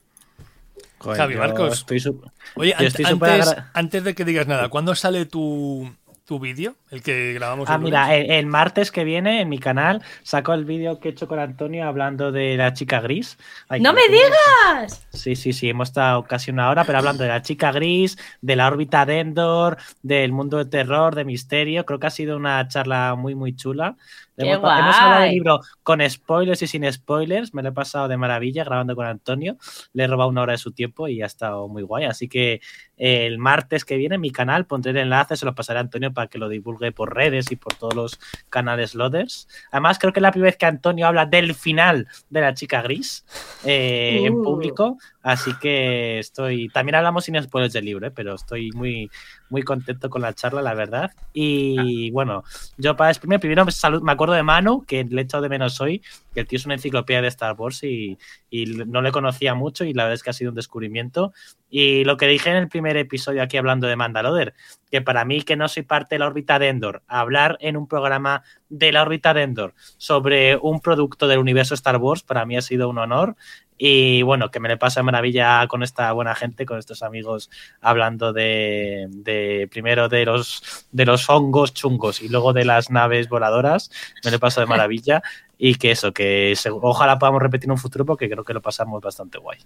Joder, Javi yo Marcos. Estoy sup- oye, yo ant- estoy súper antes, agra- antes de que digas nada, ¿cuándo sale tu, tu vídeo? El que grabamos Ah, el mira, lunes. el, el martes que viene en mi canal saco el vídeo que he hecho con Antonio hablando de la chica gris. Ay, ¡No que me lo tengo. digas! Sí, sí, sí, hemos estado casi una hora, pero hablando de la chica gris, de la órbita de Endor, del mundo de terror, de misterio. Creo que ha sido una charla muy, muy chula. ¡Qué Hemos, hemos hablado del guay! libro con spoilers y sin spoilers. Me lo he pasado de maravilla grabando con Antonio. Le he robado una hora de su tiempo y ha estado muy guay. Así que eh, el martes que viene en mi canal pondré el enlace, se lo pasaré a Antonio para que lo divulgue por redes y por todos los canales loaders. Además, creo que es la primera vez que Antonio habla del final de la chica gris eh, en Uh. público. Así que estoy. También hablamos sin spoilers del libro, ¿eh? Pero estoy muy, muy contento con la charla, la verdad. Y bueno, yo para despedirme, primero salud, me acuerdo de Manu, que le he echado de menos hoy, que el tío es una enciclopedia de Star Wars y, y no le conocía mucho y la verdad es que ha sido un descubrimiento. Y lo que dije en el primer episodio aquí hablando de Mandalorian, que para mí, que no soy parte de la órbita de Endor, hablar en un programa de la órbita de Endor sobre un producto del universo Star Wars, para mí ha sido un honor. Y bueno, que me le pasa de maravilla con esta buena gente, con estos amigos, hablando de, de primero de los, de los hongos chungos y luego de las naves voladoras. Me le paso de maravilla. Y que eso, que se, ojalá podamos repetir en un futuro porque creo que lo pasamos bastante guay.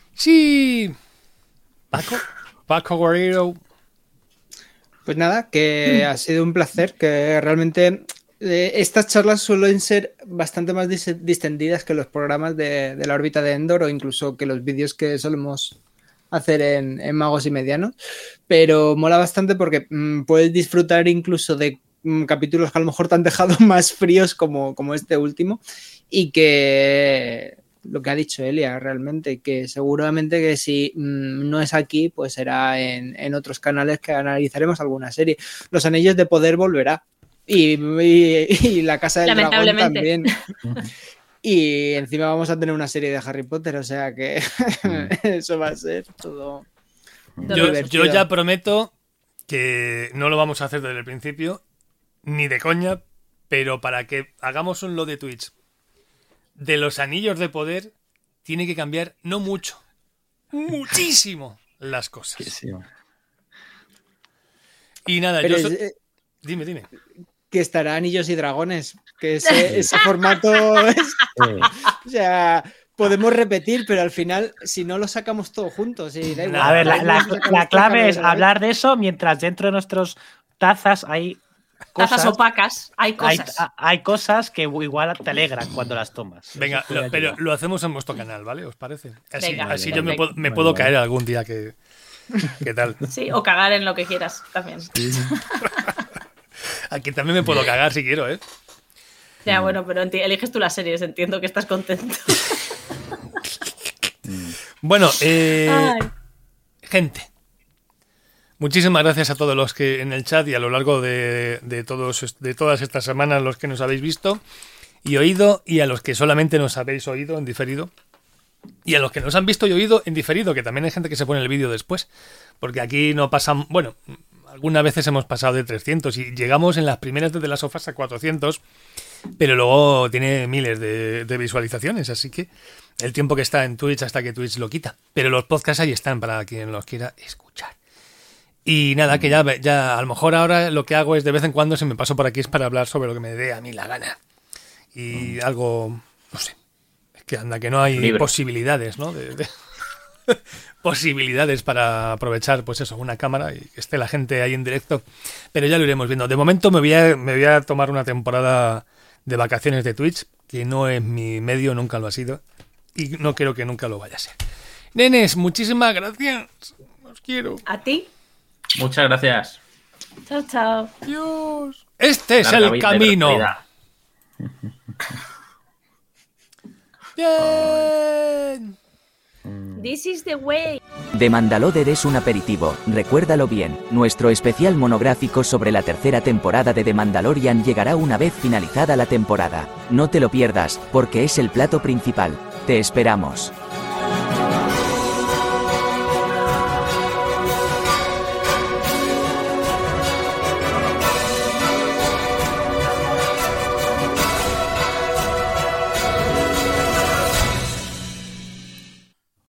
Sí. Paco, Paco Guerrero. Pues nada, que ha sido un placer, que realmente eh, estas charlas suelen ser bastante más dis- distendidas que los programas de, de la órbita de Endor o incluso que los vídeos que solemos hacer en, en Magos y Medianos, pero mola bastante porque mm, puedes disfrutar incluso de mm, capítulos que a lo mejor te han dejado más fríos como, como este último y que lo que ha dicho Elia realmente, que seguramente que si mmm, no es aquí, pues será en, en otros canales que analizaremos alguna serie. Los Anillos de Poder volverá y, y, y La Casa del Dragón también. Y encima vamos a tener una serie de Harry Potter, o sea que eso va a ser todo. Yo, yo ya prometo que no lo vamos a hacer desde el principio, ni de coña, pero para que hagamos un lo de Twitch de los Anillos de Poder, tiene que cambiar no mucho, muchísimo las cosas. Sí, sí. Y nada, pero yo so... es, dime, dime. Que estará Anillos y Dragones, que ese, ese formato es, Sí. o sea, podemos repetir, pero al final, si no lo sacamos todos juntos, y da igual. A ver, la, la, la clave es hablar de eso mientras dentro de nuestros tazas hay cosas, tazas opacas, hay hay, cosas. hay cosas que igual te alegran cuando las tomas. Venga, Eso puede lo, pero ayudar. lo hacemos en vuestro canal, ¿vale? ¿Os parece? Así, Venga, así vale, yo me vale. puedo, me Vale, puedo vale. caer algún día que... ¿Qué tal? Sí, o cagar en lo que quieras también. Aquí también me puedo cagar si quiero, ¿eh? Ya, bueno, pero enti- eliges tú las series, entiendo que estás contento. Bueno, eh, Ay. gente, muchísimas gracias a todos los que en el chat y a lo largo de, de, todos, de todas estas semanas los que nos habéis visto y oído, y a los que solamente nos habéis oído en diferido, y a los que nos han visto y oído en diferido, que también hay gente que se pone el vídeo después, porque aquí no pasan, bueno, algunas veces hemos pasado de trescientos y llegamos en las primeras de The Last of Us a cuatrocientos, pero luego tiene miles de, de visualizaciones, así que el tiempo que está en Twitch hasta que Twitch lo quita. Pero los podcasts ahí están para quien los quiera escuchar. Y nada, que ya, ya a lo mejor ahora lo que hago es de vez en cuando, si me paso por aquí, es para hablar sobre lo que me dé a mí la gana. Y algo, no sé, es que anda, que no hay Libre. posibilidades, ¿no? De, de posibilidades para aprovechar, pues eso, una cámara y que esté la gente ahí en directo. Pero ya lo iremos viendo. De momento me voy a, me voy a tomar una temporada de vacaciones de Twitch, que no es mi medio, nunca lo ha sido. Y no creo que nunca lo vaya a ser. Nenes, muchísimas gracias. Os quiero. ¿A ti? Muchas gracias. Chao, chao. Dios. Este es Larga el vida y camino. prosperidad. Bien. This is the way. The Mandalorian es un aperitivo, recuérdalo bien. Nuestro especial monográfico sobre la tercera temporada de The Mandalorian llegará una vez finalizada la temporada. No te lo pierdas, porque es el plato principal. Te esperamos.